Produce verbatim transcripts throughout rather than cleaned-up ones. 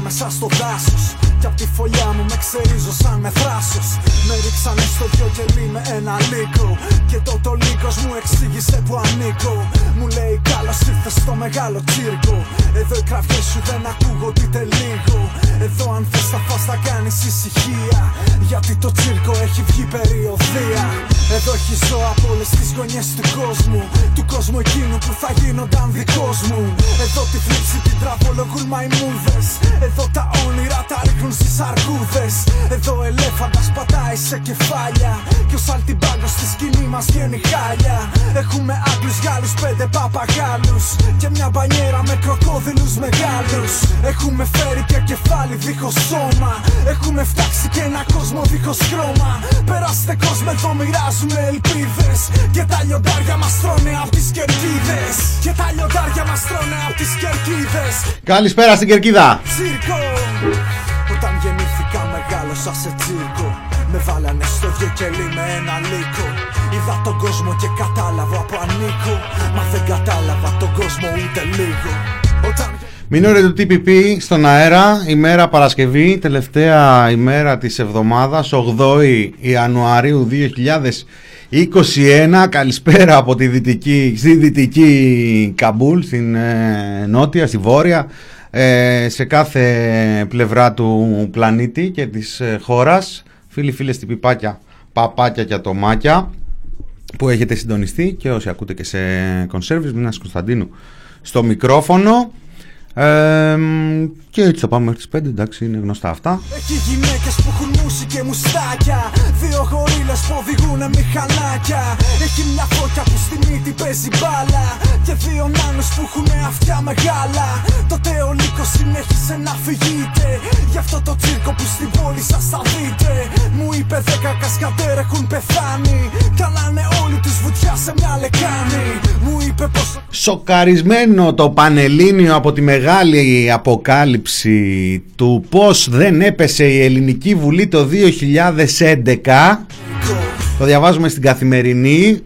μέσα στο δάσος. Κι απ' τη φωλιά μου με ξερίζω σαν με θράσος. Με ρίξανε στο δυο κελί με ένα λύκο. Και τότε ο λύκος μου εξήγησε που ανήκω. Μου λέει καλώς ήρθες στο μεγάλο τσίρκο. Εδώ οι κραυγές σου δεν ακούγονται ούτε λίγο. Εδώ αν θες τα φας θα κάνεις ησυχία. Γιατί το τσίρκο έχει βγει περιοδεία. Εδώ έχει ζώα από όλες τις γωνιές του κόσμου. Του κόσμου εκείνου που θα γίνονταν δικός μου. Εδώ τη θλίψη την τραβολογούν μαϊμούδες. Εδώ τα όνειρα τα ρίχνουν στις αρκούδες. Εδώ ελέφαντας πατάει σε κεφάλια. Και ο σαλτιμπάγκος στη σκηνή μας βγαίνει χάλια. Έχουμε Άγγλους, Γάλλους, πέντε παπαγάλους. Και μια μπανιέρα με κροκόδιλους μεγάλους. Έχουμε φέρει και κεφάλι δίχως σώμα. Έχουμε φτάξει και ένα κόσμο δίχως χρώμα. Περάστε κόσμο εδώ μοιράζουμε ελπίδες. Και τα λιοντάρια μας τρώνε απ' τις κερκίδες. Και τα λιοντάρια μας τρώνε απ' τις κερκίδες. Καλησπέρα στην Κερκίδα. Τσίρκο. Όταν γεννήθηκα μεγάλωσα σε τσίρκο. Με βάλανε στο δυο κελί με ένα λύκο. Είδα τον κόσμο και κατάλαβα που ανήκω. Μα δεν κατάλαβα τον κόσμο ούτε λίγο. Όταν... Μινόρε του τι πι πι στον αέρα, ημέρα Παρασκευή, τελευταία ημέρα της εβδομάδας, ογδόη Ιανουαρίου δύο χιλιάδες είκοσι ένα. Καλησπέρα από τη δυτική, στη δυτική Καμπούλ, στην ε, νότια, στη βόρεια, ε, σε κάθε πλευρά του πλανήτη και της ε, χώρας. Φίλοι, φίλες, τυπιπάκια, παπάκια και ατομάκια που έχετε συντονιστεί και όσοι ακούτε και σε κονσέρβις, Μινάς Κωνσταντίνου στο μικρόφωνο. Ε, και έτσι θα πάμε μέχρι τις πέντε, εντάξει, είναι γνωστά αυτά. Έχει γυναίκες που έχουν μουσι και μουστάκια. Δύο γορίλες που οδηγούνε μηχανάκια. Έχει μια φώκια που στη μύτη παίζει μπάλα. Και δύο νάνους που έχουνε αυτιά μεγάλα. Τότε ο λύκος συνέχισε να φυγείτε. Γι' αυτό το τσίρκο που στην πόλη σας θα δείτε. Μου είπε δέκα κασκαντέρ έχουν πεθάνει. Κάνανε όλοι τους βουτιά σε μια λεκάνη. Μου είπε πως... Σοκαρισμένο το Πανελλήνιο από τη μεγάλη αποκάλυψη του πως δεν έπεσε η Ελληνική Βουλή το δύο χιλιάδες έντεκα. Το διαβάζουμε στην Καθημερινή,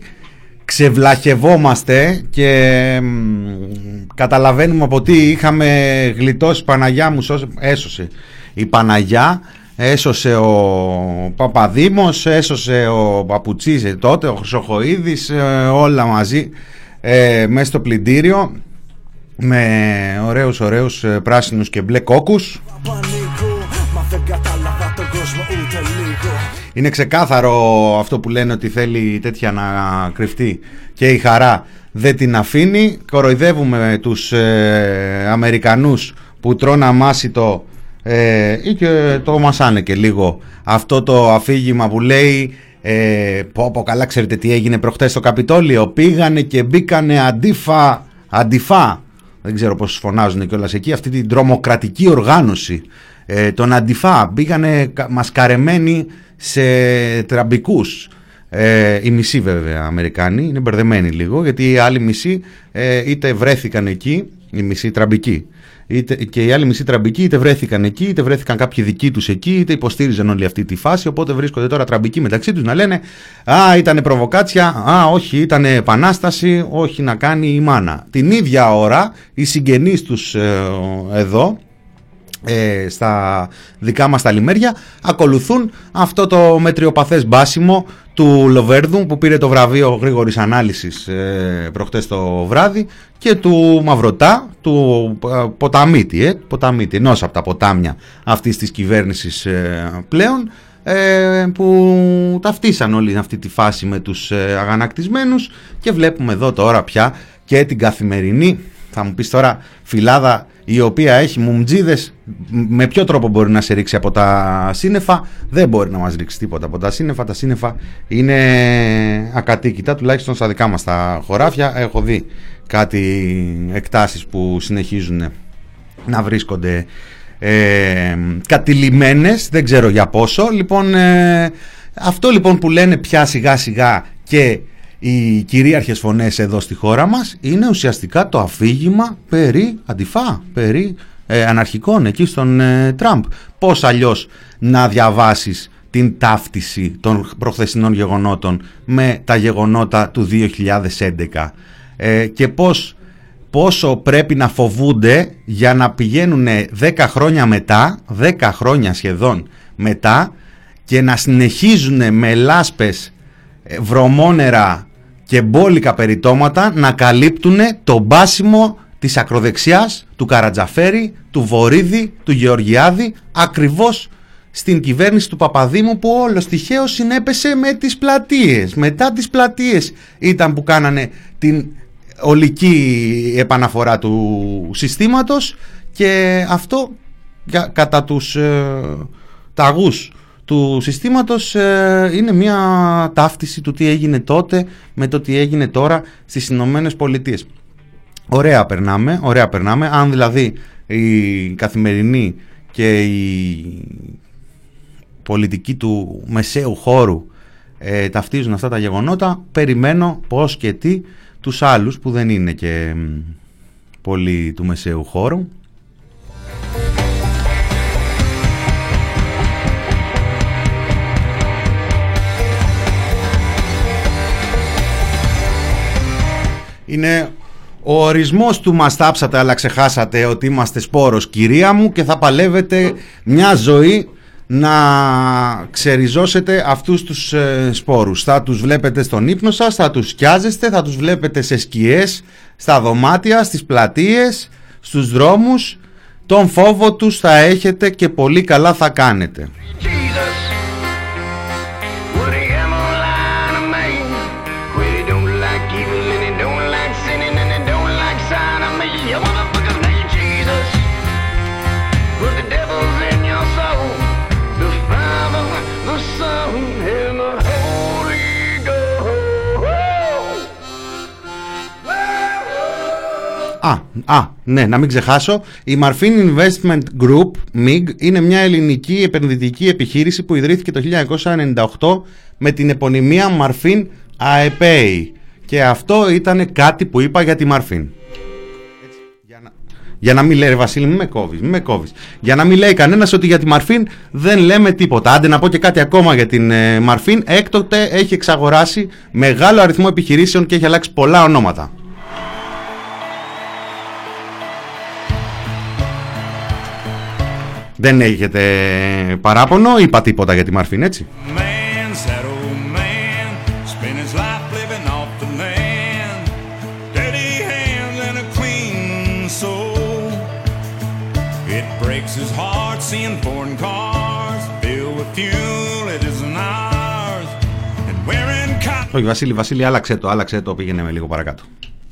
ξεβλαχευόμαστε και μ, καταλαβαίνουμε από τι είχαμε γλιτώσει. Παναγιά μου έσωσε η Παναγιά, έσωσε ο Παπαδήμος, έσωσε ο Παπουτσής τότε, ο Χρυσοχοΐδης, όλα μαζί ε, μέσα στο πλυντήριο με ωραίους ωραίους πράσινους και μπλε κόκκους. Είναι ξεκάθαρο αυτό που λένε ότι θέλει τέτοια να κρυφτεί και η χαρά δεν την αφήνει. Κοροϊδεύουμε τους ε, Αμερικανούς που τρώνε αμάσιτο ε, ή και το μασάνε και λίγο αυτό το αφήγημα που λέει ε, πω πω καλά, ξέρετε τι έγινε προχτές στο Καπιτόλιο, πήγανε και μπήκανε αντίφα, αντιφά, δεν ξέρω πώς φωνάζουν κιόλας εκεί, αυτή την τρομοκρατική οργάνωση ε, των αντιφά, μπήκανε μασκαρεμένοι σε τραμπικούς. Ε, οι μισοί βέβαια Αμερικάνοι είναι μπερδεμένοι λίγο, γιατί οι άλλοι μισοί ε, είτε βρέθηκαν εκεί, οι μισοί τραμπικοί, είτε, και οι άλλοι μισοί τραμπικοί είτε βρέθηκαν εκεί, είτε βρέθηκαν κάποιοι δικοί τους εκεί, είτε υποστήριζαν όλη αυτή τη φάση, οπότε βρίσκονται τώρα τραμπικοί μεταξύ τους να λένε α, ήτανε προβοκάτσια, α, όχι, ήτανε επανάσταση, όχι να κάνει η μάνα. Την ίδια ώρα οι συγγενείς τους ε, εδώ Ε, στα δικά μας τα λιμέρια ακολουθούν αυτό το μετριοπαθές μπάσιμο του Λοβέρδου που πήρε το βραβείο γρήγορης ανάλυσης ε, προχτές το βράδυ, και του Μαυρωτά, του ε, Ποταμίτη, ε, Ποταμίτη, ενός από τα ποτάμια αυτής της κυβέρνησης ε, πλέον, ε, που ταυτίσαν όλη αυτή τη φάση με τους ε, αγανακτισμένους, και βλέπουμε εδώ τώρα πια και την Καθημερινή. Θα μου πεις τώρα, φυλάδα η οποία έχει μουμτζίδες, με ποιο τρόπο μπορεί να σε ρίξει από τα σύννεφα? Δεν μπορεί να μας ρίξει τίποτα από τα σύννεφα. Τα σύννεφα είναι ακατοίκητα, τουλάχιστον στα δικά μας τα χωράφια. Έχω δει κάτι εκτάσεις που συνεχίζουν να βρίσκονται ε, κατηλημμένες, δεν ξέρω για πόσο. Λοιπόν, ε, αυτό λοιπόν που λένε πια σιγά σιγά και οι κυρίαρχες φωνές εδώ στη χώρα μας είναι ουσιαστικά το αφήγημα περί αντιφά, περί ε, αναρχικών εκεί στον ε, Τραμπ. Πώς αλλιώς να διαβάσεις την ταύτιση των προχθεσινών γεγονότων με τα γεγονότα του δύο χιλιάδες έντεκα ε, και πώς πόσο πρέπει να φοβούνται για να πηγαίνουν δέκα χρόνια μετά, δέκα χρόνια σχεδόν μετά, και να συνεχίζουν με λάσπες, βρωμόνερα και μπόλικα περιτώματα να καλύπτουν το μπάσιμο της ακροδεξιάς, του Καρατζαφέρη, του Βορίδη, του Γεωργιάδη, ακριβώς στην κυβέρνηση του Παπαδήμου, που όλος τυχαίως συνέπεσε με τις πλατείες. Μετά τις πλατείες ήταν που κάνανε την ολική επαναφορά του συστήματος, και αυτό για, κατά τους ε, ταγούς του συστήματος ε, είναι μια ταύτιση του τι έγινε τότε με το τι έγινε τώρα στις Ηνωμένες Πολιτείες. Ωραία περνάμε, ωραία περνάμε. Αν δηλαδή η Καθημερινή και η πολιτική του μεσαίου χώρου ε, ταυτίζουν αυτά τα γεγονότα, περιμένω πώς και τι τους άλλους που δεν είναι και πολύ του μεσαίου χώρου. Είναι ο ορισμός του «μας τάψατε αλλά ξεχάσατε ότι είμαστε σπόρος, κυρία μου», και θα παλεύετε μια ζωή να ξεριζώσετε αυτούς τους ε, σπόρους. Θα τους βλέπετε στον ύπνο σας, θα τους σκιάζεστε, θα τους βλέπετε σε σκιές, στα δωμάτια, στις πλατείες, στους δρόμους. Τον φόβο τους θα έχετε και πολύ καλά θα κάνετε. Α, α, ναι, να μην ξεχάσω, η Marfin Investment Group, εμ άι τζι, είναι μια ελληνική επενδυτική επιχείρηση που ιδρύθηκε το χίλια εννιακόσια ενενήντα οκτώ με την επωνυμία Marfin ΑΕΠΕΗ, και αυτό ήταν κάτι που είπα για τη Marfin. Για να, για να μην λέει, ρε Βασίλη, μην με κόβεις, μην με κόβεις. Για να μην λέει κανένας ότι για τη Marfin δεν λέμε τίποτα. Άντε να πω και κάτι ακόμα για την ε, Marfin. Έκτοτε έχει εξαγοράσει μεγάλο αριθμό επιχειρήσεων και έχει αλλάξει πολλά ονόματα. Δεν έχετε παράπονο, είπα τίποτα για τη Marfin, έτσι. Όχι, Βασίλη, Βασίλη, άλλαξε το, άλλαξε το, πήγαινε με λίγο παρακάτω.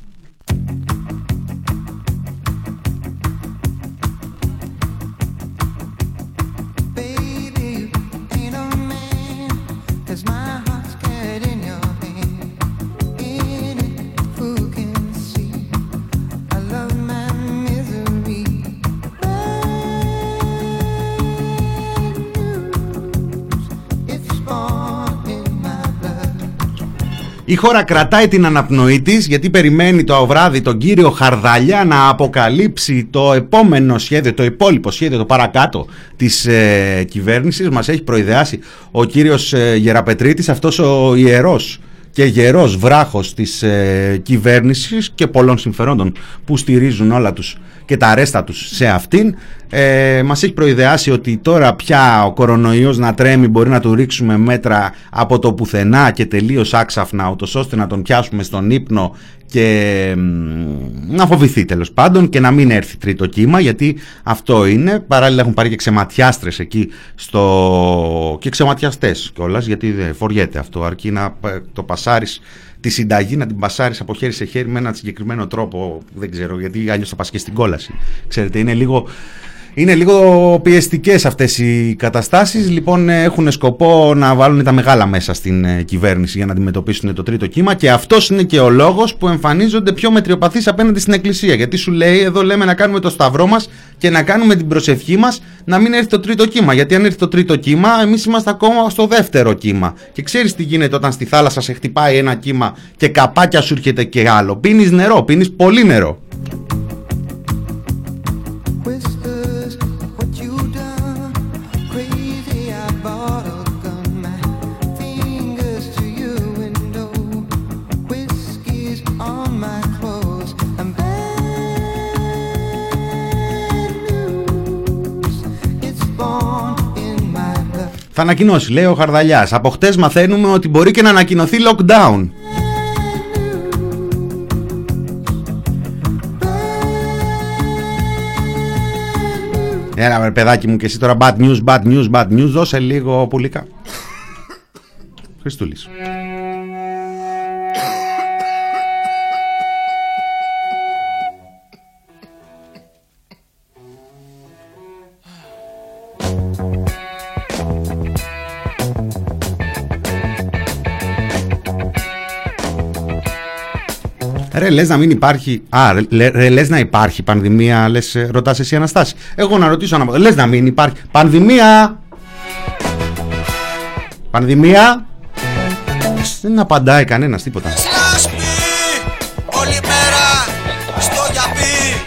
Η χώρα κρατάει την αναπνοή της, γιατί περιμένει το βράδυ τον κύριο Χαρδαλιά να αποκαλύψει το επόμενο σχέδιο, το υπόλοιπο σχέδιο, το παρακάτω της ε, κυβέρνησης. Μας έχει προειδεάσει ο κύριος ε, Γεραπετρίτης, αυτός ο ιερός και γερός βράχος της ε, κυβέρνησης και πολλών συμφερόντων που στηρίζουν όλα τους και τα αρέστα τους σε αυτήν. Ε, μας έχει προειδεάσει ότι τώρα πια ο κορονοϊός να τρέμει, μπορεί να του ρίξουμε μέτρα από το πουθενά και τελείως άξαφνα, ούτως ώστε να τον πιάσουμε στον ύπνο και να φοβηθεί τέλος πάντων και να μην έρθει τρίτο κύμα, γιατί αυτό είναι. Παράλληλα έχουν πάρει και ξεματιάστρες εκεί στο... και ξεματιαστές κιόλας, γιατί δεν φοριέται αυτό, αρκεί να το πασάρεις τη συνταγή, να την πασάρεις από χέρι σε χέρι με έναν συγκεκριμένο τρόπο, δεν ξέρω, γιατί αλλιώς θα πας και στην κόλαση. Ξέρετε, είναι λίγο... Είναι λίγο πιεστικές αυτές οι καταστάσεις. Λοιπόν, έχουν σκοπό να βάλουν τα μεγάλα μέσα στην κυβέρνηση για να αντιμετωπίσουν το τρίτο κύμα, και αυτός είναι και ο λόγος που εμφανίζονται πιο μετριοπαθείς απέναντι στην Εκκλησία. Γιατί σου λέει, εδώ λέμε να κάνουμε το σταυρό μας και να κάνουμε την προσευχή μας να μην έρθει το τρίτο κύμα. Γιατί αν έρθει το τρίτο κύμα, εμείς είμαστε ακόμα στο δεύτερο κύμα. Και ξέρεις τι γίνεται όταν στη θάλασσα σε χτυπάει ένα κύμα και καπάκια σου έρχεται και άλλο. Πίνεις νερό, πίνεις πολύ νερό. Θα ανακοινώσει, λέει ο Χαρδαλιάς. Από χτες μαθαίνουμε ότι μπορεί και να ανακοινωθεί lockdown. Έλα παιδάκι μου και εσύ τώρα bad news, bad news, bad news. Δώσε λίγο πουλικά. Χριστούλης. Ρε λες να μην υπάρχει. Α, ρε, ρε λες να υπάρχει πανδημία. Λες, ρωτάς εσύ Αναστάση. Εγώ να ρωτήσω να... Λες να μην υπάρχει πανδημία. Πανδημία. Δεν απαντάει κανένας τίποτα. Λάσπη, όλη μέρα στο γιαπί.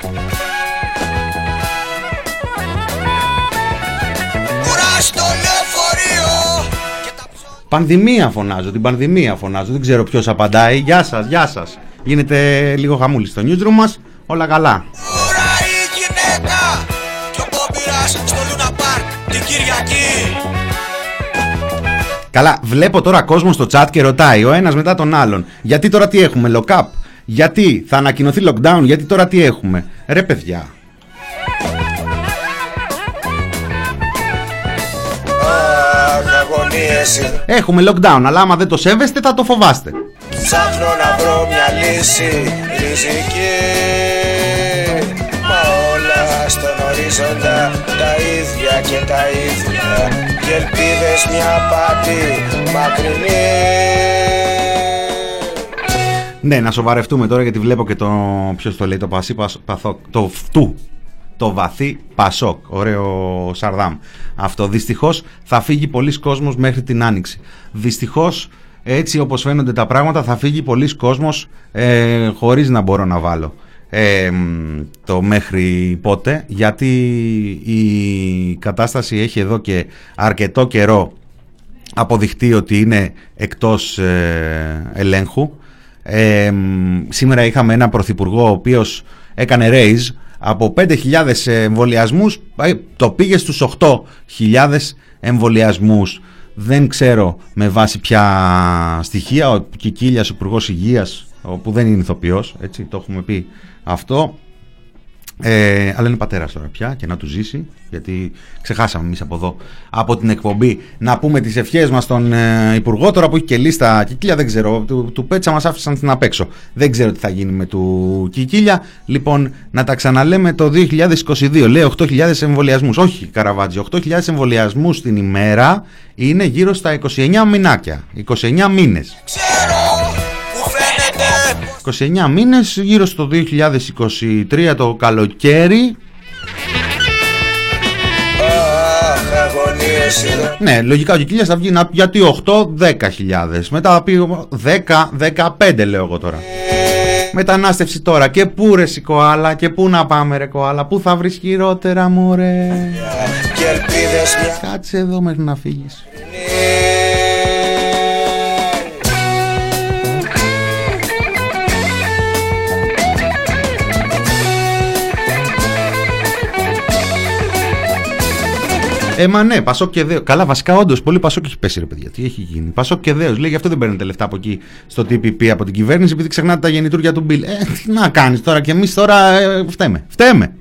Κουράζει το λεωφορείο. Πανδημία φωνάζω, την πανδημία φωνάζω. Δεν ξέρω ποιος απαντάει. Γεια σας, γεια σας. Γίνεται λίγο χαμούλη στο newsroom μας. Όλα καλά. Ωρα η γυναίκα και ο Κόμπιρας στο Λούνα Πάρκ την Κυριακή. Καλά, βλέπω τώρα κόσμο στο chat και ρωτάει ο ένας μετά τον άλλον. Γιατί τώρα τι έχουμε, lock-up? Γιατί θα ανακοινωθεί lockdown? Γιατί τώρα τι έχουμε? Ρε παιδιά. Έχουμε lockdown, αλλά άμα δεν το σέβεστε θα το φοβάστε. Ψάχνω να βρω μια λύση ριζική. Μα όλα στον ορίζοντα τα ίδια και τα ίδια. Και ελπίδες μια πάτη μακρινή. Ναι, να σοβαρευτούμε τώρα γιατί βλέπω και το... Ποιος το λέει, το πασί παθό... Το φτού. Το βαθύ Πασόκ. Ωραίο Σαρδάμ. Αυτό δυστυχώς θα φύγει πολλοί κόσμος μέχρι την Άνοιξη. Δυστυχώς έτσι όπως φαίνονται τα πράγματα θα φύγει πολλοί κόσμος ε, χωρίς να μπορώ να βάλω ε, το μέχρι πότε, γιατί η κατάσταση έχει εδώ και αρκετό καιρό αποδειχτεί ότι είναι εκτός ε, ελέγχου. Ε, σήμερα είχαμε έναν πρωθυπουργό ο οποίος έκανε raise από πέντε χιλιάδες εμβολιασμούς, το πήγε στους οκτώ χιλιάδες εμβολιασμούς. Δεν ξέρω με βάση ποια στοιχεία. Ο Κικίλιας, ο Υπουργός Υγείας, που δεν είναι ηθοποιός, έτσι, το έχουμε πει αυτό, ε, αλλά είναι πατέρας τώρα πια και να του ζήσει, γιατί ξεχάσαμε εμείς από εδώ, από την εκπομπή, να πούμε τις ευχές μας στον ε, Υπουργό, τώρα που έχει και λίστα Κικίλια, δεν ξέρω, του, του Πέτσα μας άφησαν στην απ' έξω, δεν ξέρω τι θα γίνει με του Κικίλια. Λοιπόν, να τα ξαναλέμε το δύο χιλιάδες είκοσι δύο, λέει οκτώ χιλιάδες εμβολιασμούς, όχι Καραβάτζη, οκτώ χιλιάδες εμβολιασμούς την ημέρα είναι γύρω στα είκοσι εννέα μηνάκια, είκοσι εννέα μήνες. είκοσι εννέα μήνες, γύρω στο δύο χιλιάδες είκοσι τρία το καλοκαίρι. Ναι, λογικά ο Κικίλιας θα βγει να, γιατί οκτώ, δέκα χιλιάδες. Μετά θα πει δέκα, δεκαπέντε λέω εγώ τώρα. Μετανάστευση τώρα. Και πού ρε σι κοάλα, και πού να πάμε ρε κοάλα, πού θα βρεις χειρότερα μωρέ. Κάτσε εδώ μέχρι να φύγεις. Ε, μα ναι, Πασόκ και Δέος. Καλά, βασικά όντως πολύ Πασόκ έχει πέσει ρε παιδιά. Τι έχει γίνει? Πασόκ και Δέος. Λέει γι' αυτό δεν παίρνετε λεφτά από εκεί στο τι πι πι από την κυβέρνηση, επειδή ξεχνάτε τα γεννητούρια του Μπιλ. Ε, τι να κάνεις τώρα, και εμείς τώρα ε, φταίμε. Φταίμε.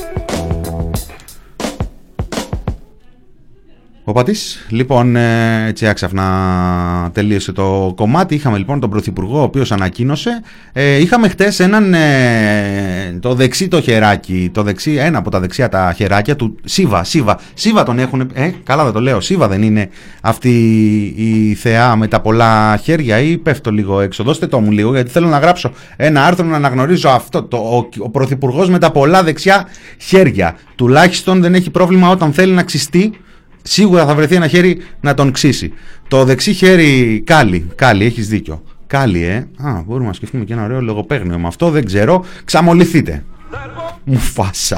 Ο Πατής, λοιπόν, έτσι άξαφνα τελείωσε το κομμάτι. Είχαμε λοιπόν τον Πρωθυπουργό, ο οποίος ανακοίνωσε. Ε, είχαμε χτες έναν, ε, το δεξί το χεράκι, το δεξί, ένα από τα δεξιά τα χεράκια του Σίβα. Σίβα, Σίβα τον έχουν, ε, καλά δεν το λέω, Σίβα δεν είναι αυτή η θεά με τα πολλά χέρια, ή πέφτω λίγο έξω? Δώστε το μου λίγο, γιατί θέλω να γράψω ένα άρθρο να αναγνωρίζω αυτό, το, ο, ο Πρωθυπουργός με τα πολλά δεξιά χέρια. Τουλάχιστον δεν έχει πρόβλημα όταν θέλει να ξυστεί. Σίγουρα θα βρεθεί ένα χέρι να τον ξύσει. Το δεξί χέρι, κάλλη, κάλλη, έχεις δίκιο. Κάλλη, ε. Α, μπορούμε να σκεφτούμε και ένα ωραίο λογοπαίγνιο με αυτό, δεν ξέρω. Ξαμολυθείτε. Μου φάσα.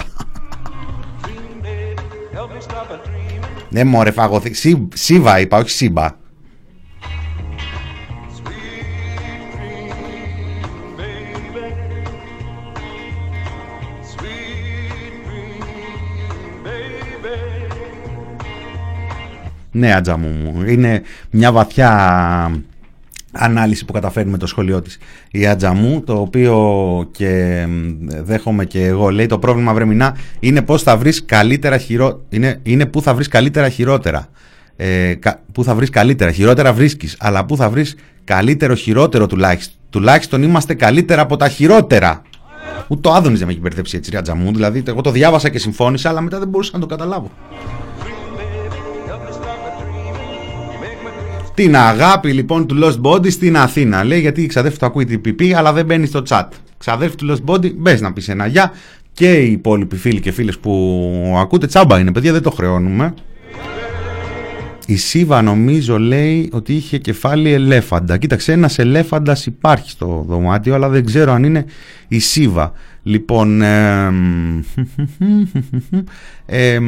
Ναι μωρέ φαγωθεί. Σί, Σίβα είπα, όχι Σύμπα. Ναι, Ατζαμού μου. Είναι μια βαθιά ανάλυση που καταφέρνει με το σχολείο της η Ατζαμού, το οποίο και δέχομαι και εγώ. Λέει το πρόβλημα, βρεμινά, είναι πώς θα βρεις καλύτερα χειρό... είναι, είναι που θα βρεις καλύτερα χειρότερα. Ε, κα... Που θα βρεις καλύτερα, χειρότερα βρίσκεις, αλλά που θα βρεις καλύτερο χειρότερο τουλάχιστον. Τουλάχιστον είμαστε καλύτερα από τα χειρότερα. Ούτε ο Άδωνης δεν με έχει μπερδέψει έτσι, η Ατζαμού. Δηλαδή, εγώ το διάβασα και συμφώνησα, αλλά μετά δεν μπορούσα να το καταλάβω. Την αγάπη λοιπόν του Lost Body στην Αθήνα. Λέει, γιατί η ξαδέρφη του ακούει την πι πι, αλλά δεν μπαίνει στο chat. Ξαδέρφη του Lost Body, μπες να πεις ένα γεια. Και οι υπόλοιποι φίλοι και φίλες που ακούτε, τσάμπα είναι, παιδιά, δεν το χρεώνουμε. Η Σίβα νομίζω λέει ότι είχε κεφάλι ελέφαντα. Κοίταξε, ένας ελέφαντας υπάρχει στο δωμάτιο, αλλά δεν ξέρω αν είναι η Σίβα. Λοιπόν, ε, ε,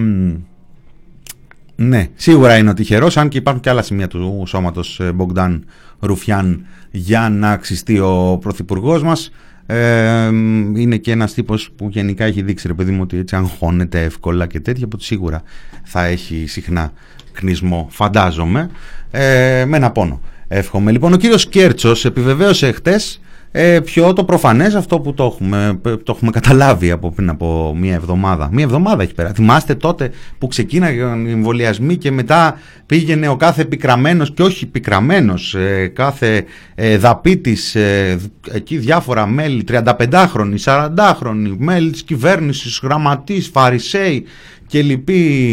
ναι, σίγουρα είναι ο τυχερός, αν και υπάρχουν και άλλα σημεία του σώματος Μπογκδάν Ρουφιάν για να αξιστεί ο πρωθυπουργός μας. Ε, είναι και ένας τύπος που γενικά έχει δείξει, ρε παιδί μου, ότι έτσι αγχώνεται εύκολα και τέτοια, που σίγουρα θα έχει συχνά κνισμό, φαντάζομαι, ε, με ένα πόνο. Εύχομαι. Λοιπόν, ο κύριος Κέρτσος επιβεβαίωσε χτες ε, πιο το προφανές, αυτό που το έχουμε, το έχουμε καταλάβει από πριν από μία εβδομάδα. Μία εβδομάδα έχει περάσει. Θυμάστε τότε που ξεκίναγαν οι εμβολιασμοί και μετά πήγαινε ο κάθε επικραμμένος, και όχι επικραμμένος, ε, κάθε ε, δαπίτης, ε, εκεί διάφορα μέλη, τριανταπεντάχρονοι, σαραντάχρονοι, μέλη της κυβέρνησης, γραμματείς, φαρισαίοι και λοιποί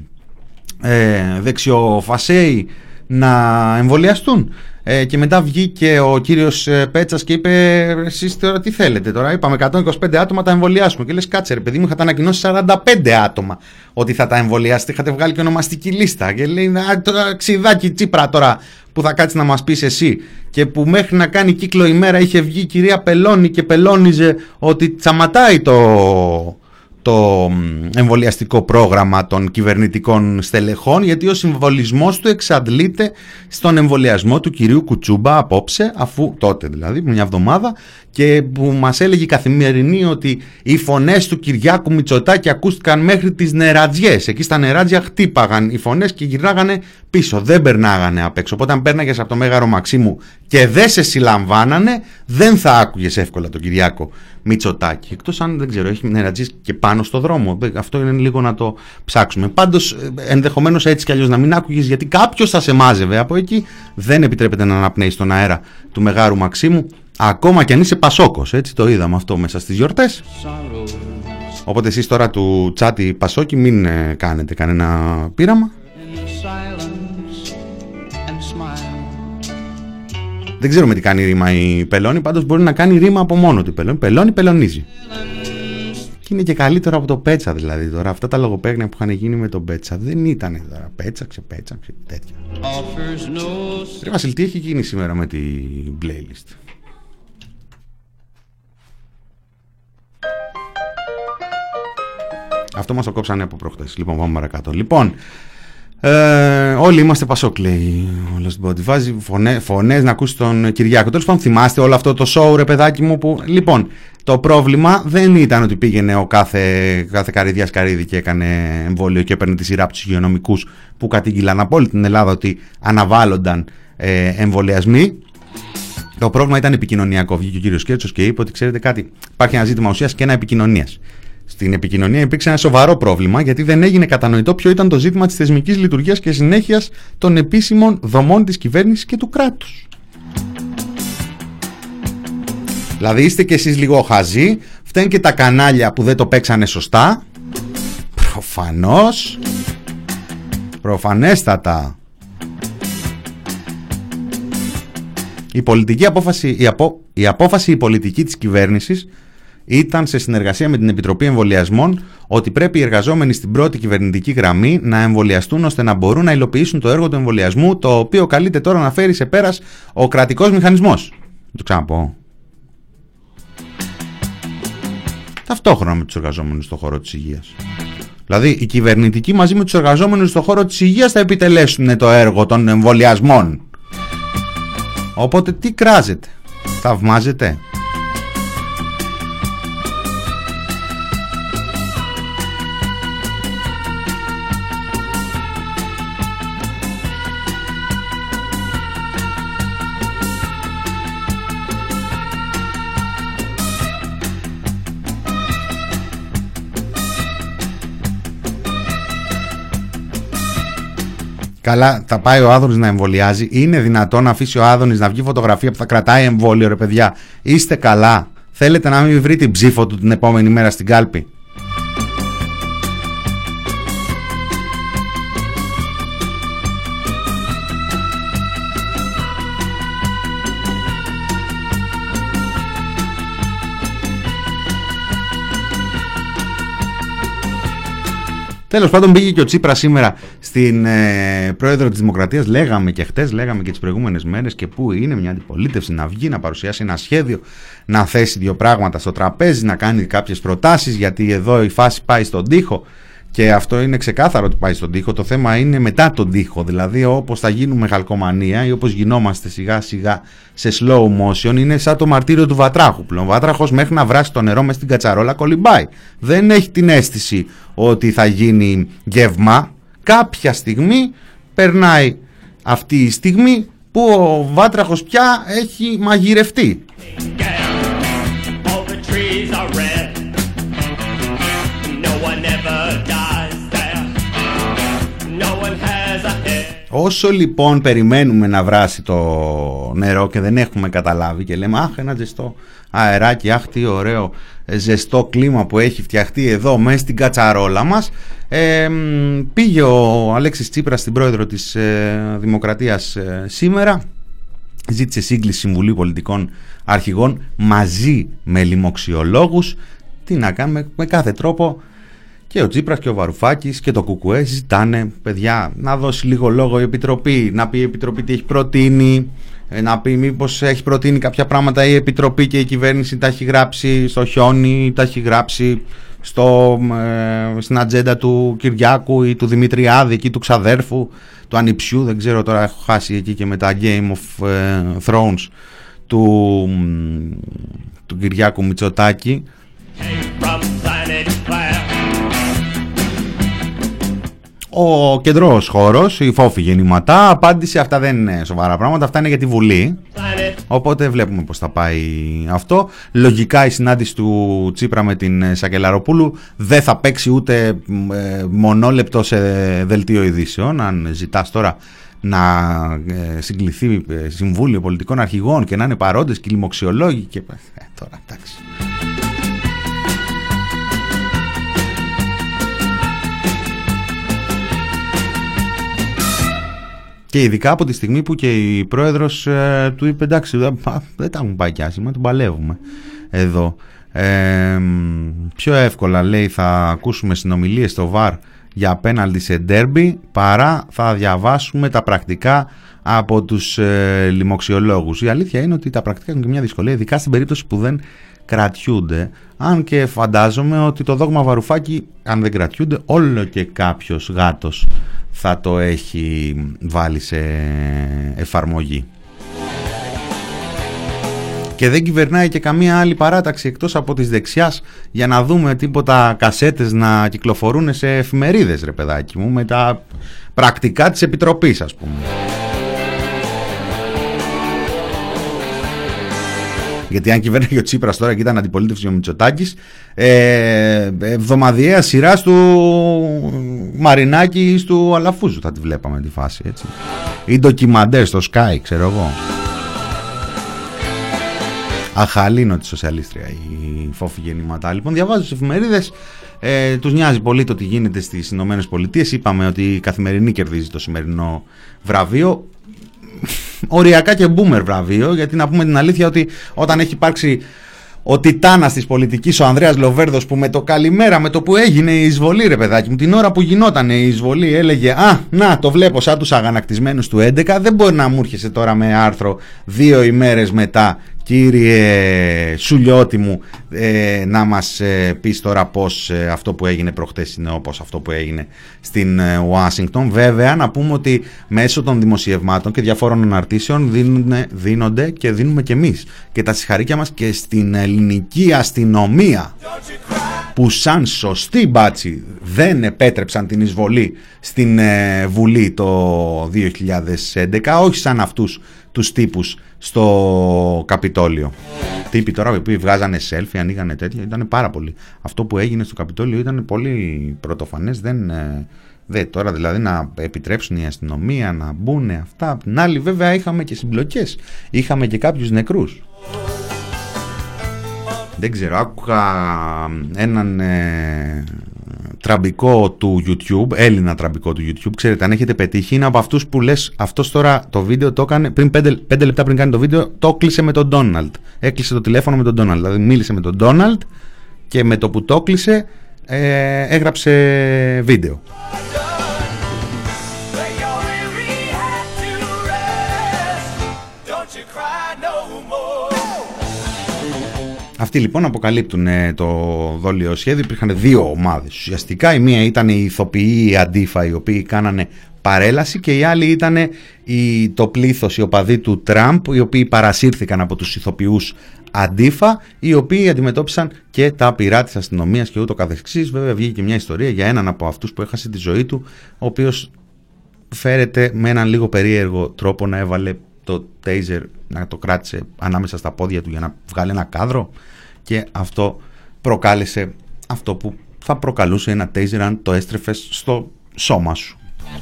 ε, δεξιοφασαίοι να εμβολιαστούν. Ε, και μετά βγήκε ο κύριος Πέτσας και είπε, εσείς τώρα τι θέλετε τώρα, είπαμε εκατόν είκοσι πέντε άτομα τα εμβολιάσουμε, και λες, κάτσε ρε παιδί μου, είχατε ανακοινώσει σαράντα πέντε άτομα ότι θα τα εμβολιάσετε, είχατε βγάλει και ονομαστική λίστα, και λέει, α, τώρα ξιδάκι Τσίπρα τώρα που θα κάτσει να μας πεις εσύ, και που μέχρι να κάνει κύκλο ημέρα είχε βγει η κυρία Πελώνη και πελώνιζε ότι τσαματάει το... το εμβολιαστικό πρόγραμμα των κυβερνητικών στελεχών, γιατί ο συμβολισμός του εξαντλείται στον εμβολιασμό του κυρίου Κουτσούμπα απόψε, αφού τότε δηλαδή μια εβδομάδα, και που μας έλεγε η Καθημερινή ότι οι φωνές του Κυριάκου Μητσοτάκη ακούστηκαν μέχρι τις νερατζιές. Εκεί στα νερατζιά χτύπαγαν οι φωνές και γυρνάγανε πίσω, δεν περνάγανε απ' έξω. Οπότε αν πέρναγες από το Μέγαρο Μαξίμου και δεν σε συλλαμβάνανε, δεν θα άκουγες εύκολα τον Κυριάκο Μητσοτάκη. Εκτός αν, δεν ξέρω, έχει νερατζίες και πάνω στο δρόμο. Αυτό είναι λίγο να το ψάξουμε. Πάντως ενδεχομένως έτσι κι αλλιώς να μην άκουγες, γιατί κάποιος θα σε μάζευε από εκεί. Δεν επιτρέπεται να αναπνέεις στον αέρα του Μεγάρου Μαξίμου, ακόμα κι αν είσαι Πασόκος. Έτσι το είδαμε αυτό μέσα στις γιορτές. Οπότε εσείς τώρα του τσάτι Πασόκι μην ε, κάνετε κανένα πείραμα. Δεν ξέρουμε τι κάνει ρήμα η Πελώνη, πάντως μπορεί να κάνει ρήμα από μόνο του. Πελώνη, Πελώνη πελωνίζει. Και είναι και καλύτερο από το Πέτσα δηλαδή τώρα. Αυτά τα λογοπαίγνια που είχαν γίνει με τον Πέτσα δεν ήταν τώρα. Πέτσα, ξεπέτσα, ξε, τέτοια. Ρε Βασίλη, τι έχει γίνει σήμερα με την playlist? Αυτό μας το κόψανε από προχτές. Λοιπόν, πάμε παρακάτω. Λοιπόν, ε, όλοι είμαστε Πασόκ, λέει ο Lost Body. Βάζει φωνές, φωνές να ακούσει τον Κυριάκο. Τέλος πάντων, θυμάστε όλο αυτό το show, ρε παιδάκι μου, που... Λοιπόν, το πρόβλημα δεν ήταν ότι πήγαινε ο κάθε, κάθε καρυδιάς καρύδι και έκανε εμβόλιο και έπαιρνε τη σειρά από τους υγειονομικούς που κατήγγυλαν από όλη την Ελλάδα ότι αναβάλλονταν ε, εμβολιασμοί. Το πρόβλημα ήταν επικοινωνιακό. Βγήκε ο κύριος Κέρτσος και είπε ότι, ξέρετε κάτι, υπάρχει ένα ζήτημα ουσίας και ένα επικοινωνίας. Στην επικοινωνία υπήρξε ένα σοβαρό πρόβλημα, γιατί δεν έγινε κατανοητό ποιο ήταν το ζήτημα της θεσμικής λειτουργίας και συνέχειας των επίσημων δομών της κυβέρνησης και του κράτους. Δηλαδή είστε κι εσείς λίγο χαζοί, φταίνουν και τα κανάλια που δεν το παίξανε σωστά. Προφανώς. Προφανέστατα. Η πολιτική απόφαση, η, απο, η απόφαση η πολιτική της κυβέρνησης ήταν, σε συνεργασία με την Επιτροπή Εμβολιασμών, ότι πρέπει οι εργαζόμενοι στην πρώτη κυβερνητική γραμμή να εμβολιαστούν ώστε να μπορούν να υλοποιήσουν το έργο του εμβολιασμού, το οποίο καλείται τώρα να φέρει σε πέρας ο κρατικός μηχανισμός. Το ξαναπώ. Ταυτόχρονα με τους εργαζόμενους στον χώρο της υγείας. Δηλαδή οι κυβερνητικοί μαζί με τους εργαζόμενους στον χώρο της υγείας θα επιτελέσουν το έργο των εμβολιασμών. Οπότε τι κράζετε? Θαυμάζετε? Καλά, θα πάει ο Άδωνης να εμβολιάζει. Είναι δυνατόν να αφήσει ο Άδωνης να βγει φωτογραφία που θα κρατάει εμβόλιο, ρε παιδιά? Είστε καλά? Θέλετε να μην βρει την ψήφο του την επόμενη μέρα στην κάλπη? Τέλος πάντων, πήγε και ο Τσίπρας σήμερα στην ε, πρόεδρο της Δημοκρατίας. Λέγαμε και χτες, λέγαμε και τις προηγούμενες μέρες, και πού είναι μια αντιπολίτευση να βγει, να παρουσιάσει ένα σχέδιο, να θέσει δύο πράγματα στο τραπέζι, να κάνει κάποιες προτάσεις, γιατί εδώ η φάση πάει στον τοίχο. Και αυτό είναι ξεκάθαρο ότι πάει στον τοίχο. Το θέμα είναι μετά τον τοίχο. Δηλαδή, όπως θα γίνουμε χαλκομανία ή όπως γινόμαστε σιγά σιγά σε slow motion, είναι σαν το μαρτύριο του Βατράχου πλέον. Ο Βάτραχος μέχρι να βράσει το νερό μέσα στην κατσαρόλα κολυμπάει. Δεν έχει την αίσθηση ότι θα γίνει γεύμα. Κάποια στιγμή περνάει αυτή η στιγμή που ο Βάτραχος πια έχει μαγειρευτεί. Όσο λοιπόν περιμένουμε να βράσει το νερό και δεν έχουμε καταλάβει και λέμε αχ, ένα ζεστό αεράκι, αχ τι ωραίο ζεστό κλίμα που έχει φτιαχτεί εδώ μέσα στην κατσαρόλα μας, ε, πήγε ο Αλέξης Τσίπρας στην πρόεδρο της ε, Δημοκρατίας ε, σήμερα, ζήτησε σύγκληση Συμβουλίου Πολιτικών Αρχηγών μαζί με λοιμοξιολόγους. Τι να κάνουμε, με κάθε τρόπο. Και ο Τσίπρας και ο Βαρουφάκης και το Κουκουέ ζητάνε, παιδιά, να δώσει λίγο λόγο η Επιτροπή, να πει η Επιτροπή τι έχει προτείνει, να πει μήπως έχει προτείνει κάποια πράγματα η Επιτροπή και η κυβέρνηση τα έχει γράψει στο χιόνι, τα έχει γράψει στο, ε, στην ατζέντα του Κυριάκου ή του Δημητριάδη, εκεί του ξαδέρφου, του Ανιψιού, δεν ξέρω τώρα, έχω χάσει εκεί και με τα Game of Thrones του, του Κυριάκου Μητσοτάκη. Ο κεντρός χώρος, η Φόφη γεννηματά, απάντησε αυτά δεν είναι σοβαρά πράγματα, αυτά είναι για τη Βουλή. Οπότε βλέπουμε πώς θα πάει αυτό. Λογικά η συνάντηση του Τσίπρα με την Σακελαροπούλου δεν θα παίξει ούτε ε, μονόλεπτο σε δελτίο ειδήσεων. Αν ζητάς τώρα να ε, συγκληθεί ε, Συμβούλιο Πολιτικών Αρχηγών και να είναι παρόντες και λοιμοξιολόγοι και... Ε, τώρα εντάξει. Και ειδικά από τη στιγμή που και η πρόεδρος ε, του είπε εντάξει δεν, δεν τα έχουν πάει κι άσχημα, τον παλεύουμε εδώ. Ε, πιο εύκολα λέει θα ακούσουμε συνομιλίες στο βαρ για απέναντι σε ντέρμπι παρά θα διαβάσουμε τα πρακτικά από τους ε, λοιμοξιολόγους. Η αλήθεια είναι ότι τα πρακτικά έχουν και μια δυσκολία, ειδικά στην περίπτωση που δεν κρατιούνται, αν και φαντάζομαι ότι το δόγμα Βαρουφάκη, αν δεν κρατιούνται, όλο και κάποιος γάτος θα το έχει βάλει σε εφαρμογή. Και δεν κυβερνάει και καμία άλλη παράταξη εκτός από της δεξιάς για να δούμε τίποτα κασέτες να κυκλοφορούν σε εφημερίδες, ρε παιδάκι μου, με τα πρακτικά της Επιτροπής, ας πούμε. Γιατί αν κυβέρναγε ο Τσίπρας τώρα και ήταν αντιπολίτευση ο Μητσοτάκης, ε, εβδομαδιαία σειρά του Μαρινάκη ή του Αλαφούζου θα τη βλέπαμε τη φάση, έτσι. Ή ντοκιμαντέρ στο Sky, ξέρω εγώ. Αχαλήνω τη σοσιαλίστρια η Φόφη γεννηματά. Λοιπόν, διαβάζω τις εφημερίδες, ε, τους νοιάζει πολύ το τι γίνεται στις Ηνωμένες Πολιτείες. Είπαμε ότι η Καθημερινή κερδίζει το σημερινό βραβείο. Οριακά και boomer βραβείο, γιατί να πούμε την αλήθεια ότι όταν έχει υπάρξει ο τιτάνας της πολιτικής, ο Ανδρέας Λοβέρδος, που με το καλημέρα, με το που έγινε η εισβολή, ρε παιδάκι μου, την ώρα που γινόταν η εισβολή έλεγε «Α, να, το βλέπω σαν τους αγανακτισμένους του έντεκα», δεν μπορεί να μου έρχεσαι τώρα με άρθρο δύο ημέρες μετά, κύριε Σουλιώτη μου, ε, να μας ε, πεις τώρα πως ε, αυτό που έγινε προχτές είναι όπως αυτό που έγινε στην Ουάσιγκτον. Βέβαια, να πούμε ότι μέσω των δημοσιευμάτων και διαφόρων αναρτήσεων δίνουν, δίνονται και δίνουμε και εμείς και τα συγχαρήκια μας και στην ελληνική αστυνομία, που σαν σωστή μπάτσι δεν επέτρεψαν την εισβολή στην ε, Βουλή το δύο χιλιάδες έντεκα, όχι σαν αυτούς τους τύπους στο Καπιτόλιο. Τύποι τώρα που βγάζανε selfie, ανοίγανε τέτοια, ήταν πάρα πολύ. Αυτό που έγινε στο Καπιτόλιο ήταν πολύ πρωτοφανές, δεν, Δε τώρα δηλαδή να επιτρέψουν η αστυνομία να μπουν αυτά. Απ' την άλλη βέβαια είχαμε και συμπλοκές, είχαμε και κάποιους νεκρούς. Δεν ξέρω, άκουγα έναν ε, τραμπικό του YouTube, Έλληνα τραμπικό του YouTube, ξέρετε αν έχετε πετύχει, είναι από αυτούς που λες αυτός τώρα το βίντεο το έκανε, πριν πέντε λεπτά πριν κάνει το βίντεο, το κλείσε με τον Ντόναλντ. Έκλεισε το τηλέφωνο με τον Ντόναλντ, δηλαδή μίλησε με τον Ντόναλντ και με το που το κλείσε ε, έγραψε βίντεο. Αυτοί λοιπόν αποκαλύπτουν ε, το δόλιο σχέδιο. Υπήρχαν δύο ομάδες ουσιαστικά. Η μία ήταν οι ηθοποιοί Αντίφα, οι οποίοι κάνανε παρέλαση, και η άλλη ήταν η, το πλήθος, οι οπαδοί του Τραμπ, οι οποίοι παρασύρθηκαν από τους ηθοποιούς Αντίφα, οι οποίοι αντιμετώπισαν και τα πυρά της αστυνομίας και ούτω καθεξής. Βέβαια βγήκε και μια ιστορία για έναν από αυτούς που έχασε τη ζωή του, ο οποίος φέρεται με έναν λίγο περίεργο τρόπο να έβαλε το τέιζερ, να το κράτησε ανάμεσα στα πόδια του για να βγάλει ένα κάδρο, και αυτό προκάλεσε αυτό που θα προκαλούσε ένα τέιζερ αν το έστρεφες στο σώμα σου.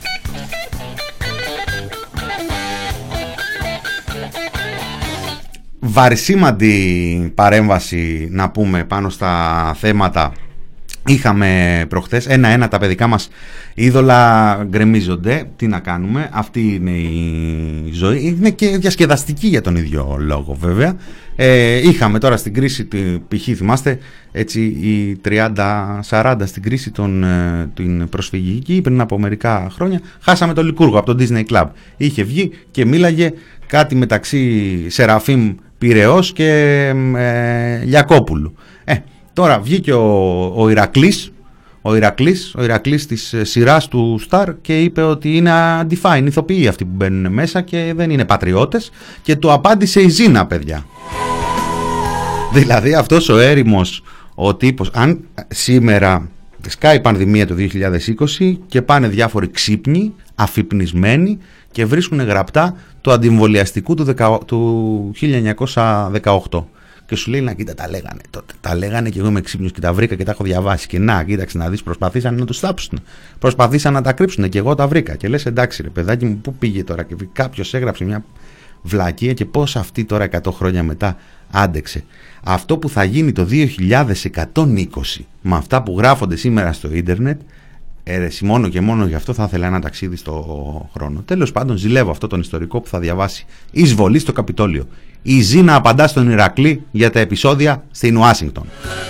Βαρισίμαντη παρέμβαση να πούμε πάνω στα θέματα είχαμε προχθές. Ένα-ένα τα παιδικά μας είδωλα γκρεμίζονται. Τι να κάνουμε, αυτή είναι η ζωή. Είναι και διασκεδαστική για τον ίδιο λόγο βέβαια. ε, Είχαμε τώρα στην κρίση, π.χ. θυμάστε έτσι, η τριάντα σαράντα στην κρίση των, την προσφυγική πριν από μερικά χρόνια, χάσαμε τον Λικούργο από το Disney Club. Είχε βγει και μίλαγε κάτι μεταξύ Σεραφείμ Πειραιώς και ε, Λιακόπουλου. Ε, τώρα βγήκε ο, ο Ηρακλής, ο Ηρακλής, ο Ηρακλής της σειράς του Σταρ, και είπε ότι είναι αντιφά, είναι ηθοποιοί αυτοί που μπαίνουν μέσα και δεν είναι πατριώτες, και του απάντησε η Ζήνα, παιδιά. Δηλαδή αυτός ο έρημος ο τύπος, αν σήμερα σκάει η πανδημία το δύο χιλιάδες είκοσι και πάνε διάφοροι ξύπνοι, αφυπνισμένοι, και βρίσκουν γραπτά του αντιεμβολιαστικού του, δεκα, του χίλια εννιακόσια δεκαοκτώ. Και σου λέει, να κοίτα, τα λέγανε τότε. Τα λέγανε και εγώ είμαι ξύπνιος και τα βρήκα και τα έχω διαβάσει. Και να, κοίταξε να δεις, προσπαθήσαν να τους θάψουν. Προσπαθήσαν να τα κρύψουν και εγώ τα βρήκα. Και λες, εντάξει, ρε παιδάκι μου, πού πήγε τώρα? Και κάποιος έγραψε μια βλακεία, και πώς αυτή τώρα εκατό χρόνια μετά άντεξε. Αυτό που θα γίνει το δύο χιλιάδες εκατόν είκοσι με αυτά που γράφονται σήμερα στο ίντερνετ, αίρεση, μόνο και μόνο γι' αυτό θα ήθελα ένα ταξίδι στο χρόνο. Τέλος πάντων, ζηλεύω αυτό τον ιστορικό που θα διαβάσει. Εισβολή στο Καπιτόλιο. Η Ζήνα απαντά στον Ηρακλή για τα επεισόδια στην Ουάσιγκτον.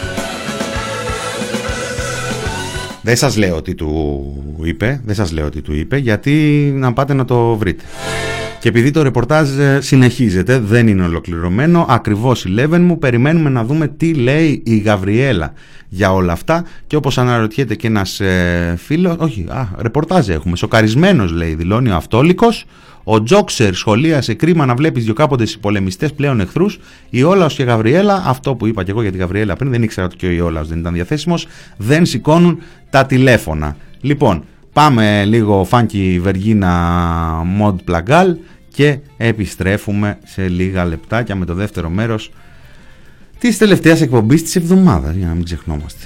Δεν σας λέω τι του είπε, δεν σας λέω τι του είπε, γιατί να πάτε να το βρείτε. Και επειδή το ρεπορτάζ συνεχίζεται, δεν είναι ολοκληρωμένο, ακριβώς eleven μου, περιμένουμε να δούμε τι λέει η Γαβριέλα για όλα αυτά. Και όπως αναρωτιέται και ένας ε, φίλος, όχι, α, ρεπορτάζ έχουμε, σοκαρισμένος λέει, δηλώνει ο Αυτόλικος. Ο Τζόξερ σχολίασε, κρίμα να βλέπεις δυο κάποτε πολεμιστές πλέον εχθρούς. Η Όλαος και η Γαβριέλα, αυτό που είπα και εγώ για τη Γαβριέλα πριν, δεν ήξερα ότι και ο Ιόλαος δεν ήταν διαθέσιμος, δεν σηκώνουν τα τηλέφωνα. Λοιπόν, πάμε λίγο Φάνκι Βεργίνα Μοντ Πλαγκάλ και επιστρέφουμε σε λίγα λεπτάκια με το δεύτερο μέρος της τελευταίας εκπομπής της εβδομάδας, για να μην ξεχνόμαστε.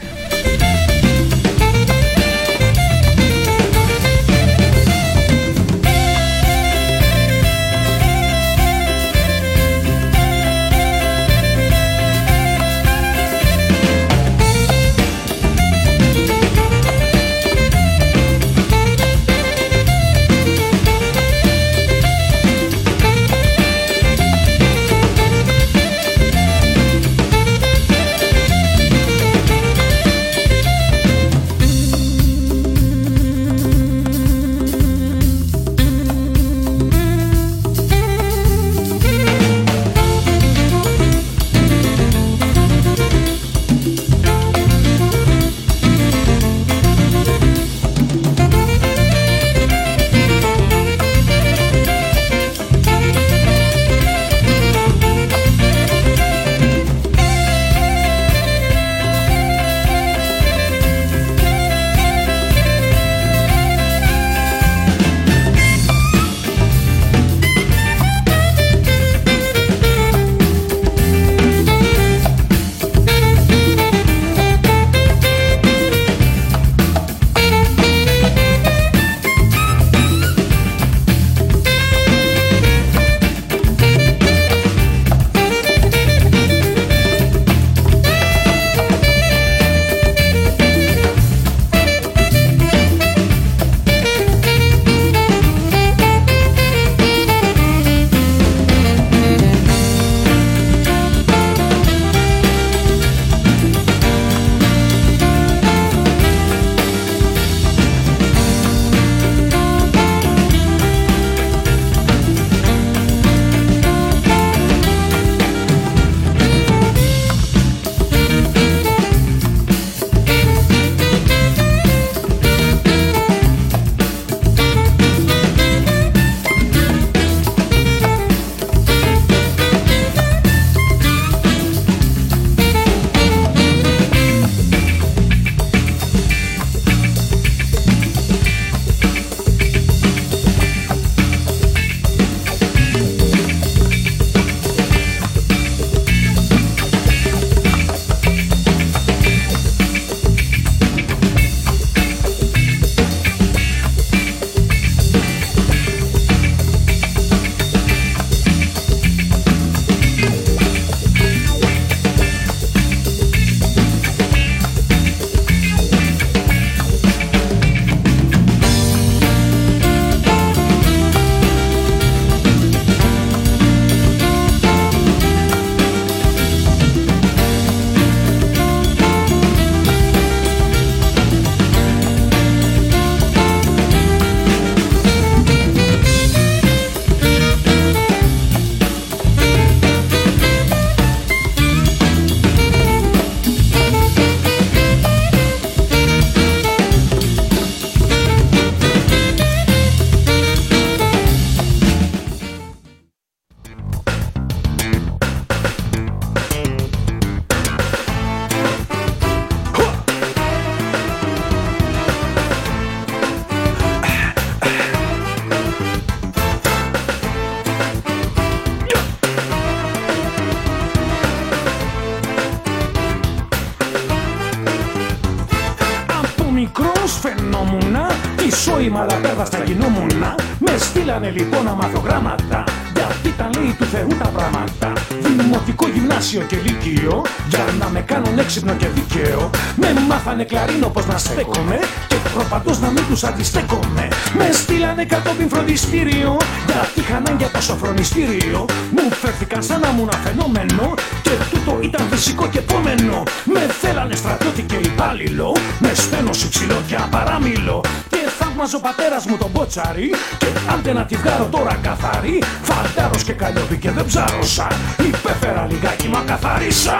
πως φαινόμουνα, τι σόι μαλαπέδα στα γινόμουνα. Με στείλανε λοιπόν να μάθω γράμματα, γιατί ήταν λέει του Θεού τα πράγματα. Δημοτικό, γυμνάσιο και λύκειο, για να με κάνουν έξυπνο και δίκαιο. Με μάθανε κλαρίνο πως να στέκομαι και προπαντός να μην τους αντιστέκομαι. Με στείλανε κατόπιν φροντιστήριο, γιατί είχα ανάγκη από σοφρονιστήριο. Μου φέρθηκαν σαν να ήμουν φαινόμενο και τούτο ήταν φυσικό και επόμενο. Με θέλανε στρατιώτη και υπάλληλο, με στένος υψηλό και απαράμιλο. Και θαύμαζε ο πατέρας μου τον Μπότσαρη, και άντε να τη βγάρω τώρα καθαρή. Φαντάρος και καλλιόπη και δεν ψάρωσα, υπέφερα λιγάκι μα καθαρίσα.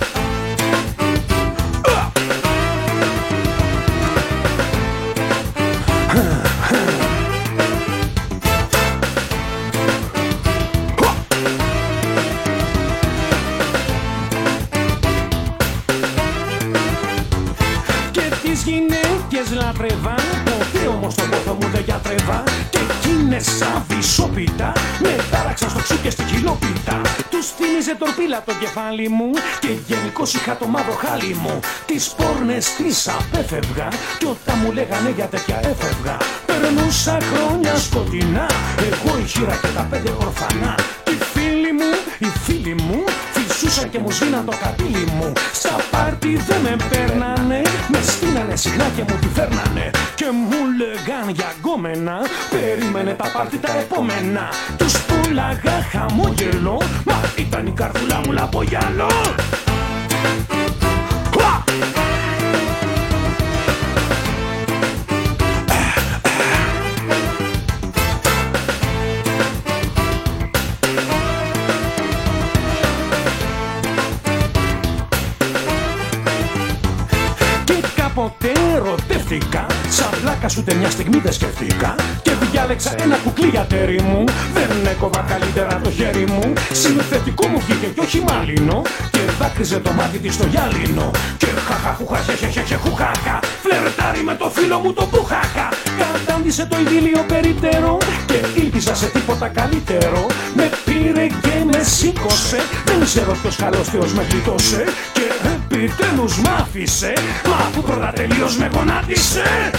Λάτρευα, ποτέ όμως τον πόθο μου δεν γιατρεύα. Και εκείνες σαν βυσόπιτα με τάραξαν στο ξύ και στη χιλόπιτα. Τους θύμιζε τορπίλα το κεφάλι μου και γενικώς είχα το μαύρο χάλι μου. Τις πόρνες τις απέφευγα κι όταν μου λέγανε για τέτοια έφευγα. Περνούσα χρόνια σκοτεινά, εγώ η χείρα και τα πέντε ορφανά. Οι φίλοι μου, οι φίλοι μου φυσούσαν και μου σβήναν το κατήλι μου. Στα πάρτι δεν με παίρνανε, με στείνανε συχνά και μου τη φέρνανε. Και μου λέγαν για γκόμενα, περίμενε τα πάρτι τα επόμενα. Τους πουλάγα χαμόγελο, μα ήταν η καρδούλα μου λαμπογιαλό. Ποτέ ερωτεύτηκα, σαν πλάκα σου ούτε μια στιγμή δεν σκεφτήκα. Και διάλεξα ένα κουκλί για τέρι μου, δεν έκοβα καλύτερα το χέρι μου. Συνθετικό μου βγήκε κι όχι μάλινο, και δάκρυζε το μάτι της στο γυάλινο. Και χαχαχούχα χεχεχεχε χουχάκα, φλερτάρει με το φίλο μου το πουχάκα. Κατάντησε το ειδήλιο περιττέρω και ήλπιζα σε τίποτα καλύτερο. Με πήρε και με σήκωσε, δεν ξέρω ποιος καλός Θεός με γλιτώσε. Και επιτέλους μ' άφησε, μα που πρώτα τελείως με γονάτισε.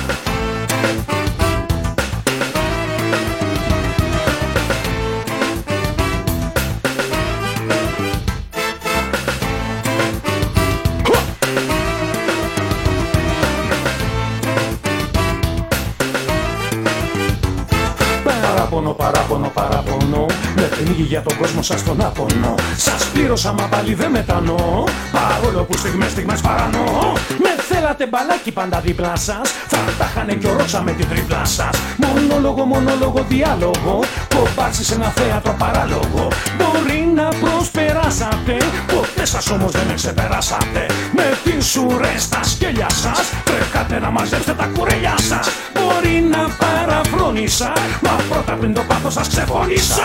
Παράπονο, παράπονο, παράπονο, με πνίγει για τον κόσμο σας τον άπονο. Σας πλήρωσα μα πάλι δεν μετανοώ, παρόλο που στιγμές στιγμές παρανοώ. Με θέλατε μπαλάκι πάντα δίπλα σας, θα τα χάνε κι ορόξα με την τρίπλα σας. Μονόλογο, μονόλογο, διάλογο, κομπάρσι σε ένα θέατρο παράλογο. Μπορεί να προσπεράσατε, ποτέ σας όμως δεν με ξεπεράσατε. Με τις ουρές στα σκέλια σας, τρέχατε να μαζέψετε τα κουρέλια σας. Μπορεί να παραφρόνησα, μα πρώτα πριν το πάθος σας ξεφώνησα.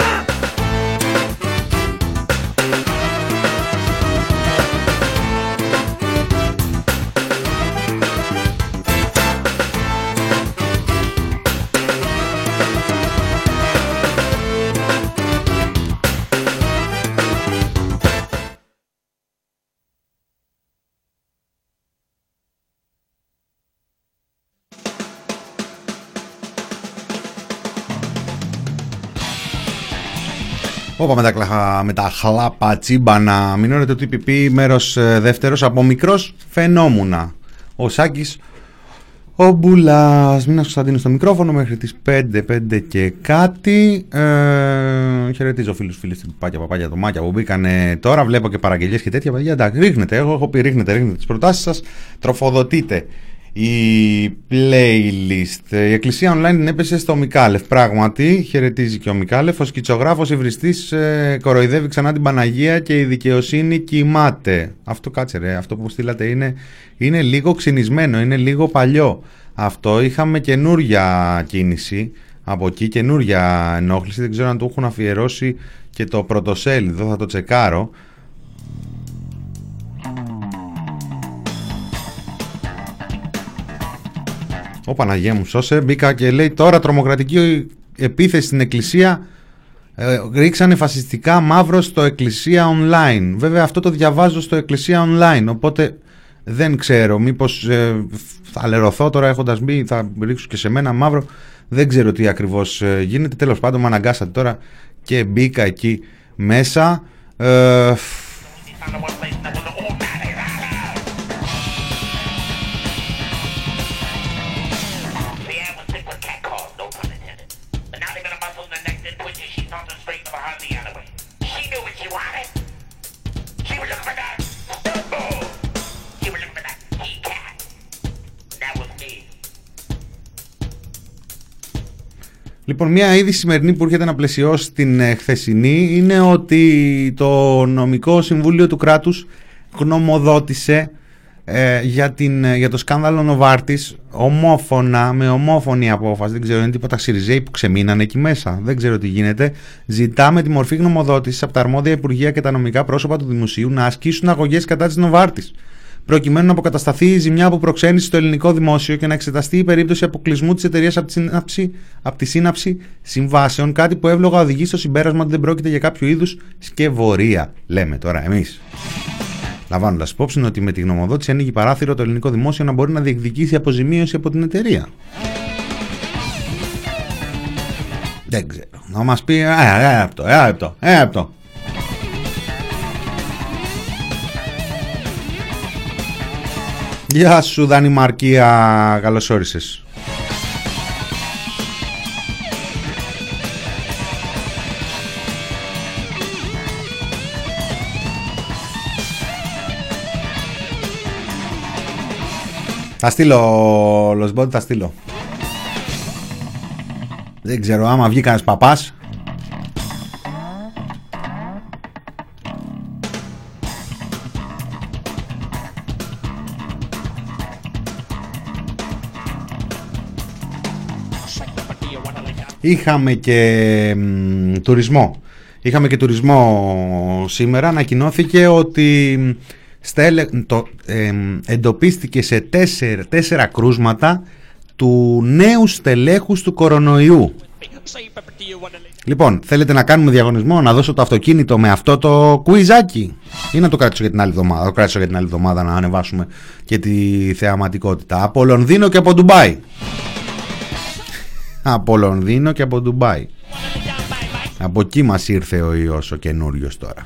Όπα με τα, με τα χλάπα τσίμπανα. Μην ώρετε το τι πι πι, μέρος ε, δεύτερος από μικρός φαινόμουνα. Ο Σάκης, ο Μπουλάς. Μήνας Κωνσταντίνος στο μικρόφωνο μέχρι τις πέντε, πέντε και κάτι. Ε, χαιρετίζω φίλους, φίλες, παπάκια, παπάκια, τομάκια που μπήκανε τώρα. Βλέπω και παραγγελίες και τέτοια. Παιδιά, εντάξει, ρίχνετε. Εγώ έχω πει ρίχνετε, ρίχνετε τις προτάσεις σας. Τροφοδοτείτε η playlist. Η Εκκλησία Online την έπεσε στο Μικάλεφ. Πράγματι, χαιρετίζει και ο Μικάλεφ. Ο σκητσογράφος υβριστής ε, κοροϊδεύει ξανά την Παναγία και η δικαιοσύνη κοιμάται. Αυτό κάτσε ρε, αυτό που στείλατε είναι, είναι λίγο ξυνισμένο, είναι λίγο παλιό. Αυτό είχαμε καινούρια κίνηση από εκεί, καινούρια ενόχληση. Δεν ξέρω αν το έχουν αφιερώσει και το πρωτοσέλιδο, θα το τσεκάρω. Ω Παναγία μου σώσε, μπήκα και λέει τώρα τρομοκρατική επίθεση στην εκκλησία, ε, ρίξανε φασιστικά μαύρο στο Εκκλησία Online. Βέβαια αυτό το διαβάζω στο Εκκλησία Online, οπότε Δεν ξέρω, μήπως ε, θα λερωθώ τώρα έχοντας μπει, θα ρίξω και σε μένα μαύρο. Δεν ξέρω τι ακριβώς ε, γίνεται. Τέλος πάντων, με αναγκάσατε τώρα και μπήκα εκεί μέσα. Ε, Λοιπόν, μια είδη σημερινή που έρχεται να πλαισιώσει την χθεσινή είναι ότι το νομικό συμβούλιο του κράτους γνωμοδότησε ε, για, την, για το σκάνδαλο Νοβάρτης ομόφωνα, με ομόφωνη απόφαση. Δεν ξέρω, είναι τίποτα Σιριζέοι που ξεμείνανε εκεί μέσα. Δεν ξέρω τι γίνεται. Ζητάμε τη μορφή γνωμοδότησης από τα αρμόδια υπουργεία και τα νομικά πρόσωπα του Δημοσίου να ασκήσουν αγωγές κατά της Νοβάρτης, προκειμένου να αποκατασταθεί η ζημιά που προξένησε στο ελληνικό δημόσιο και να εξεταστεί η περίπτωση αποκλεισμού της εταιρείας από τη σύναψη, από τη σύναψη συμβάσεων, κάτι που εύλογα οδηγεί στο συμπέρασμα ότι δεν πρόκειται για κάποιο είδους σκευωρία, λέμε τώρα εμείς. Λαμβάνοντας υπόψη ότι με τη γνωμοδότηση ανοίγει παράθυρο το ελληνικό δημόσιο να μπορεί να διεκδικήσει αποζημίωση από την εταιρεία. Δεν ξέρω. Να μας πει. Ένα λεπτό, ένα λεπτό, ένα λεπτό. Γεια σου Δανημαρκία, καλώς όρισες. Θα στείλω, Λοσμπόντι, θα στείλω. Δεν ξέρω, άμα βγει κανένας παπάς. Είχαμε και μ, τουρισμό. Είχαμε και τουρισμό σήμερα. Ανακοινώθηκε ότι στέλε, το, ε, εντοπίστηκε σε τέσσερα, τέσσερα κρούσματα του νέου στελέχους του κορονοϊού. Λοιπόν, θέλετε να κάνουμε διαγωνισμό, να δώσω το αυτοκίνητο με αυτό το κουιζάκι, ή να το κρατήσω για την άλλη εβδομάδα? Το κρατήσω για την άλλη εβδομάδα να ανεβάσουμε και τη θεαματικότητα. Από Λονδίνο και από Ντουμπάι. Από Λονδίνο και από Ντουμπάι. Από εκεί μας ήρθε ο ιός ο καινούριος τώρα.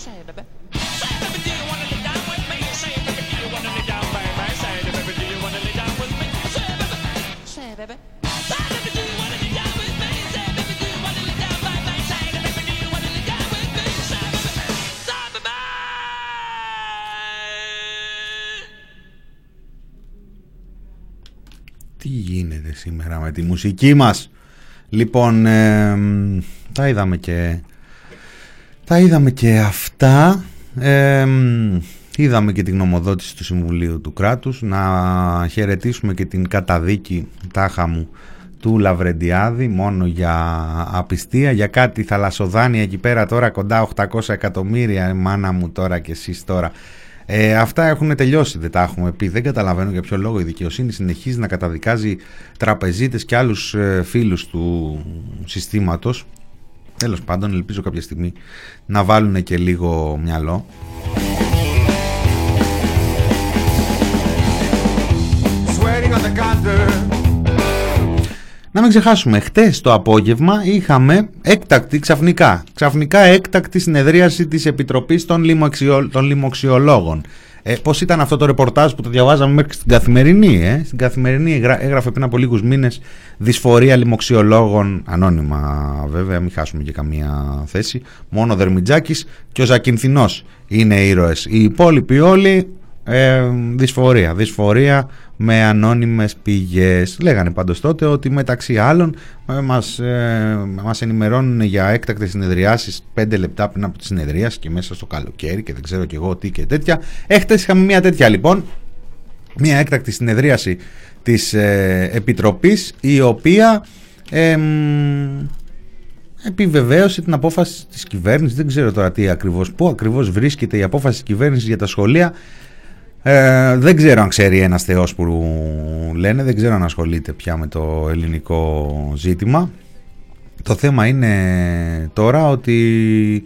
Τι γίνεται σήμερα με τη μουσική μας? Λοιπόν, ε, τα είδαμε και τα είδαμε και αυτά. ε, Είδαμε και την γνωμοδότηση του Συμβουλίου του Κράτους. Να χαιρετήσουμε και την καταδίκη, τάχα μου, του Λαβρεντιάδη, μόνο για απιστία, για κάτι θαλασσοδάνεια εκεί πέρα τώρα, κοντά οκτακόσια εκατομμύρια, μάνα μου τώρα και εσείς τώρα. Ε, αυτά έχουν τελειώσει, δεν τα έχουμε πει. Δεν καταλαβαίνω για ποιο λόγο η δικαιοσύνη συνεχίζει να καταδικάζει τραπεζίτες και άλλους ε, φίλους του συστήματος. Τέλος πάντων, ελπίζω κάποια στιγμή να βάλουν και λίγο μυαλό. Να μην ξεχάσουμε, χτες το απόγευμα είχαμε έκτακτη, ξαφνικά, ξαφνικά έκτακτη συνεδρίαση της Επιτροπής των, λοιμοξιο, των Λοιμοξιολόγων. Ε, πώς ήταν αυτό το ρεπορτάζ που το διαβάζαμε μέχρι στην Καθημερινή? Ε? Στην Καθημερινή έγραφε πριν από λίγους μήνες δυσφορία λοιμοξιολόγων, ανώνυμα βέβαια, μην χάσουμε και καμία θέση. Μόνο ο Δερμιτζάκης και ο Ζακυνθινός είναι ήρωες. Οι υπόλοιποι όλοι ε, δυσφορία, δυσφορία με ανώνυμες πηγές. Λέγανε πάντως τότε ότι μεταξύ άλλων ε, μας, ε, μας ενημερώνουν για έκτακτες συνεδριάσεις πέντε λεπτά πριν από τη συνεδρίαση και μέσα στο καλοκαίρι και δεν ξέρω και εγώ τι και τέτοια. Έχτες είχαμε μια τέτοια λοιπόν, μια έκτακτη συνεδρίαση της ε, Επιτροπής, η οποία ε, επιβεβαίωσε την απόφαση της κυβέρνησης. Δεν ξέρω τώρα τι ακριβώς, πού ακριβώς βρίσκεται η απόφαση της κυβέρνησης για τα σχολεία. Ε, δεν ξέρω αν ξέρει ένας θεός που λένε, δεν ξέρω αν ασχολείται πια με το ελληνικό ζήτημα. Το θέμα είναι τώρα ότι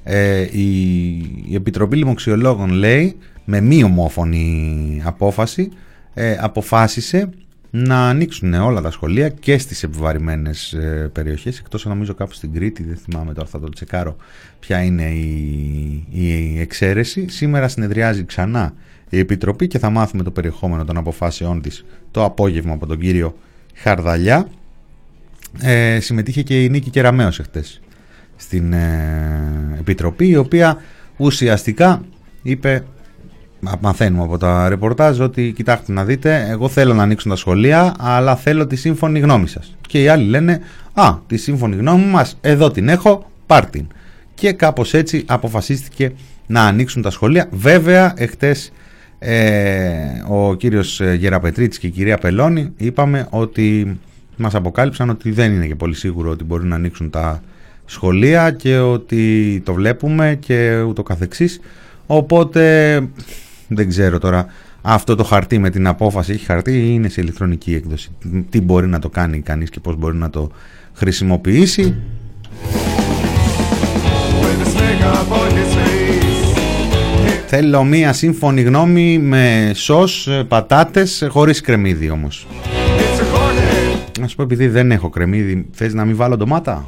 Ε, η, η Επιτροπή Λοιμοξιολόγων, λέει, με μη ομόφωνη απόφαση, ε, αποφάσισε να ανοίξουν όλα τα σχολεία και στις επιβαρημένες ε, περιοχές, εκτός νομίζω κάπου στην Κρήτη, δεν θυμάμαι τώρα, θα το τσεκάρω ποια είναι η, η εξαίρεση. Σήμερα συνεδριάζει ξανά η Επιτροπή και θα μάθουμε το περιεχόμενο των αποφάσεών της το απόγευμα από τον κύριο Χαρδαλιά. Ε, συμμετείχε και η Νίκη Κεραμέως εχθές στην ε, Επιτροπή, η οποία ουσιαστικά είπε, μαθαίνουμε από τα ρεπορτάζ, ότι κοιτάξτε να δείτε, εγώ θέλω να ανοίξουν τα σχολεία, αλλά θέλω τη σύμφωνη γνώμη σας. Και οι άλλοι λένε, α, τη σύμφωνη γνώμη μας, εδώ την έχω, πάρ' την. Και κάπως έτσι αποφασίστηκε να ανοίξουν τα σχολεία. Βέβαια, εχθές ε, ο κύριος Γεραπετρίτης και η κυρία Πελώνη είπαμε ότι μας αποκάλυψαν ότι δεν είναι και πολύ σίγουρο ότι μπορεί να ανοίξουν τα σχολεία και ότι το βλέπουμε και ούτω καθεξής. Οπότε δεν ξέρω τώρα, αυτό το χαρτί με την απόφαση έχει χαρτί ή είναι σε ηλεκτρονική έκδοση, τι μπορεί να το κάνει κανείς και πώς μπορεί να το χρησιμοποιήσει. Θέλω μία σύμφωνη γνώμη με σως, πατάτες, χωρίς κρεμμύδι όμως. Να σου πω, επειδή δεν έχω κρεμμύδι, θες να μην βάλω ντομάτα?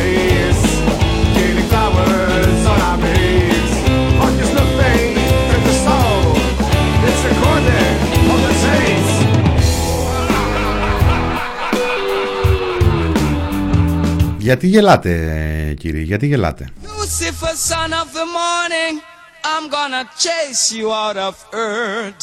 Γιατί γελάτε, κύριε, γιατί γελάτε? Lucifer, son of the morning, I'm gonna chase you out of earth.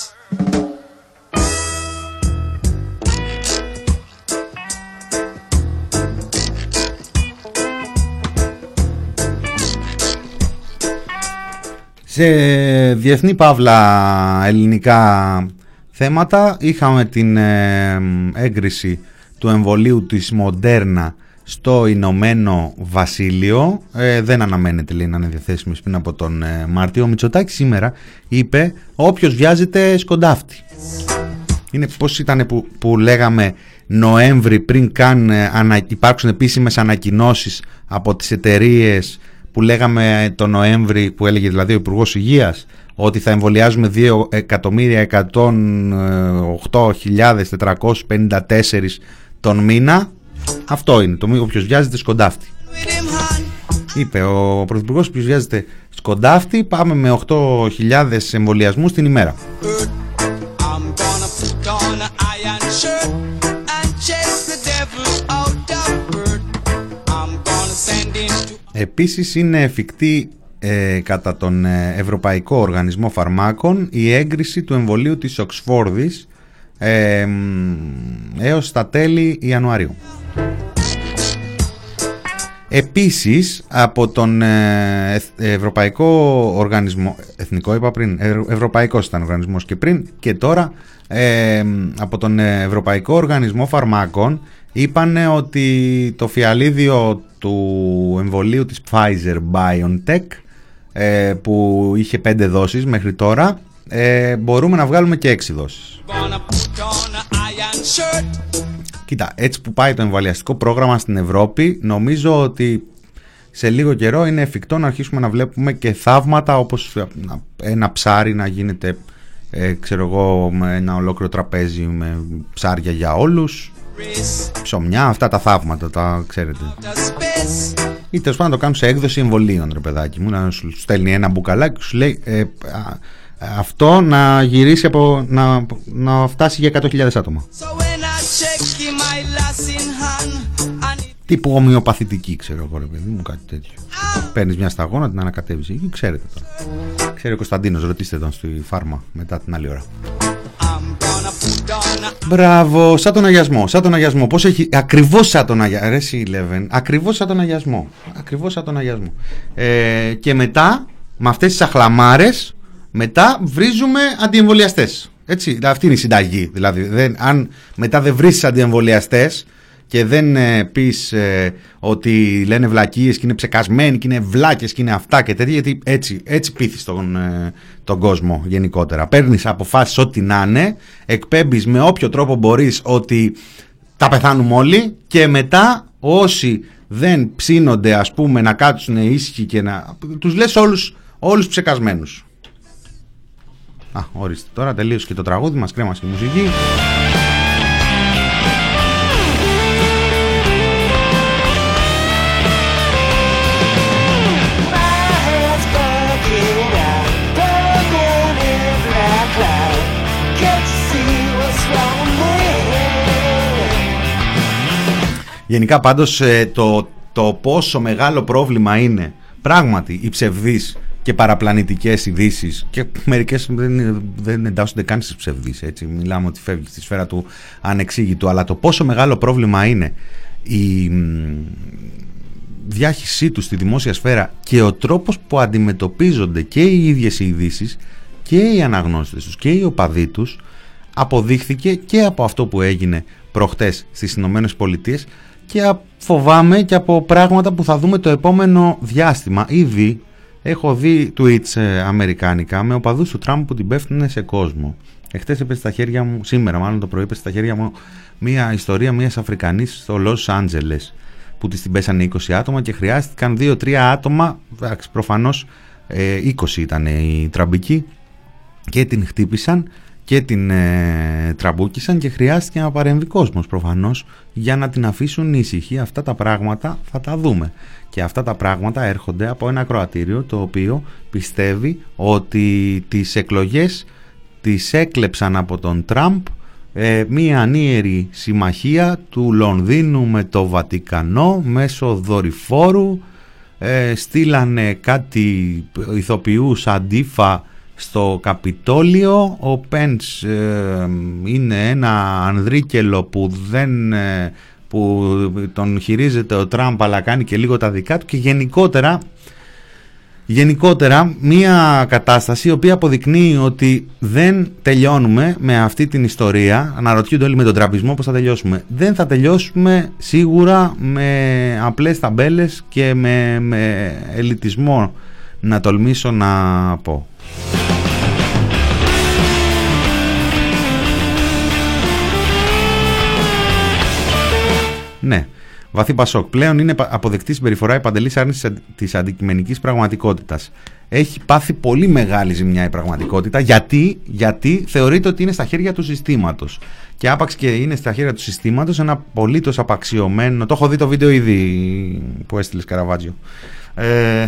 Σε διεθνή παύλα ελληνικά θέματα, είχαμε την ε, έγκριση του εμβολίου της Μοντέρνα στο Ηνωμένο Βασίλειο. Ε, δεν αναμένεται, λέει, να είναι διαθέσιμες πριν από τον ε, Μάρτιο. Ο Μητσοτάκης σήμερα είπε, όποιος βιάζεται σκοντάφτει. Είναι πώς ήταν που, που λέγαμε Νοέμβρη, πριν καν ε, ανα, υπάρξουν επίσημες ανακοινώσεις από τις εταιρείες, που λέγαμε το Νοέμβρη, που έλεγε δηλαδή ο Υπουργός Υγείας, ότι θα εμβολιάζουμε δύο εκατομμύρια εκατόν οκτώ χιλιάδες τετρακόσιες πενήντα τέσσερα τον μήνα. Αυτό είναι το μήνα, όποιος βιάζεται σκοντάφτει. Είπε ο Πρωθυπουργός, όποιος βιάζεται σκοντάφτει, πάμε με οκτώ χιλιάδες εμβολιασμούς την ημέρα. Επίσης είναι εφικτή ε, κατά τον ε, Ευρωπαϊκό Οργανισμό Φαρμάκων η έγκριση του εμβολίου της Οξφόρδης ε, ε, έως τα τέλη Ιανουαρίου. Επίσης από τον ε, Ευρωπαϊκό Οργανισμό, εθνικό είπα πριν, ε, Ευρωπαϊκός ήταν οργανισμός και πριν, και τώρα ε, από τον Ευρωπαϊκό Οργανισμό Φαρμάκων είπανε ότι το φιαλίδιο του εμβολίου της Pfizer BioNTech ε, που είχε πέντε δόσεις μέχρι τώρα, ε, μπορούμε να βγάλουμε και έξι δόσεις. Κοίτα, έτσι που πάει το εμβολιαστικό πρόγραμμα στην Ευρώπη, νομίζω ότι σε λίγο καιρό είναι εφικτό να αρχίσουμε να βλέπουμε και θαύματα, όπως ένα ψάρι να γίνεται, ε, ξέρω εγώ, με ένα ολόκληρο τραπέζι με ψάρια για όλους, ψωμιά, αυτά τα θαύματα, τα ξέρετε. Ή τέλος πάντων να το κάνουν σε έκδοση εμβολίων, ρε παιδάκι μου, να σου στέλνει ένα μπουκαλάκι και σου λέει ε, α, αυτό να γυρίσει από, να, να φτάσει για εκατό χιλιάδες άτομα. Τύπου ομοιοπαθητική, ξέρω εγώ, ρε παιδί μου, κάτι τέτοιο. Παίρνεις μια σταγόνα, την ανακατεύεις εκεί, ξέρετε τώρα. Ξέρει ο Κωνσταντίνος, ρωτήστε τον στη φάρμα μετά την άλλη ώρα. Μπράβο, σαν τον αγιασμό, σαν τον αγιασμό. Πώς έχει, ακριβώς σαν τον αγιασμό. Ρε Σιλεβεν, ακριβώς σαν τον αγιασμό. Ακριβώς σαν τον αγιασμό. Ε, και μετά, με αυτές τις αχλαμάρες, μετά βρίζουμε αντιεμβολιαστές. Έτσι, αυτή είναι η συνταγή. Δηλαδή, δεν, αν μετά δεν βρεις αντιεμβολιαστές και δεν ε, πεις ε, ότι λένε βλακίες και είναι ψεκασμένοι και είναι βλάκες και είναι αυτά και τέτοια, γιατί έτσι, έτσι πείθεις τον, ε, τον κόσμο γενικότερα. Παίρνεις αποφάσεις ό,τι να είναι, εκπέμπεις με όποιο τρόπο μπορείς ότι τα πεθάνουμε όλοι, και μετά όσοι δεν ψήνονται, ας πούμε, να κάτσουν ήσυχοι και να... Τους λες όλους, όλους ψεκασμένους. Α, ορίστε, τώρα τελείωσε και το τραγούδι μας, κρέμασε η μουσική. Γενικά πάντως το, το πόσο μεγάλο πρόβλημα είναι πράγματι οι ψευδείς και παραπλανητικές ειδήσεις, και μερικές δεν, δεν εντάσσονται καν στις ψευδείς, έτσι, μιλάμε ότι φεύγει στη σφαίρα του ανεξήγητου, αλλά το πόσο μεγάλο πρόβλημα είναι η διάχυσή του στη δημόσια σφαίρα και ο τρόπος που αντιμετωπίζονται και οι ίδιες οι ειδήσεις και οι αναγνώστες τους και οι οπαδοί τους, αποδείχθηκε και από αυτό που έγινε προχτές στις Ηνωμένες Πολιτείες και φοβάμαι και από πράγματα που θα δούμε το επόμενο διάστημα. Ήδη έχω δει tweets ε, αμερικάνικα με οπαδούς του Τραμπ που την πέφτουν σε κόσμο. Εχθές έπεσε στα χέρια μου, σήμερα μάλλον το πρωί έπεσε στα χέρια μου μια ιστορία μιας Αφρικανής στο Λος Άντζελες που της την πέσανε είκοσι άτομα και χρειάστηκαν δύο τρία άτομα, εντάξει, προφανώς ε, είκοσι ήταν οι τραμπικοί, και την χτύπησαν και την ε, τραμπούκισαν και χρειάστηκε να παρεμβεί κόσμος προφανώς για να την αφήσουν ήσυχη. Αυτά τα πράγματα θα τα δούμε και αυτά τα πράγματα έρχονται από ένα ακροατήριο το οποίο πιστεύει ότι τις εκλογές τις έκλεψαν από τον Τραμπ ε, μία ανίερη συμμαχία του Λονδίνου με το Βατικανό μέσω δορυφόρου, ε, στείλανε κάτι ηθοποιούς αντίφα στο Καπιτόλιο. Ο Πέντς ε, είναι ένα ανδρίκελο που, δεν, ε, που τον χειρίζεται ο Τραμπ αλλά κάνει και λίγο τα δικά του, και γενικότερα, γενικότερα μια κατάσταση η οποία αποδεικνύει ότι δεν τελειώνουμε με αυτή την ιστορία. Αναρωτιούνται όλοι με τον τραμπισμό πώς θα τελειώσουμε. Δεν θα τελειώσουμε σίγουρα με απλές ταμπέλες και με, με ελιτισμό, να τολμήσω να πω. Ναι, βαθύ Πασόκ. Πλέον είναι αποδεκτή συμπεριφορά η παντελής άρνηση της αντικειμενικής πραγματικότητας. Έχει πάθει πολύ μεγάλη ζημιά η πραγματικότητα. Γιατί, γιατί θεωρείται ότι είναι στα χέρια του συστήματος. Και άπαξ και είναι στα χέρια του συστήματος ένα απολύτως απαξιωμένο. Το έχω δει το βίντεο ήδη που έστειλες, Καραβάτζιο. Ε,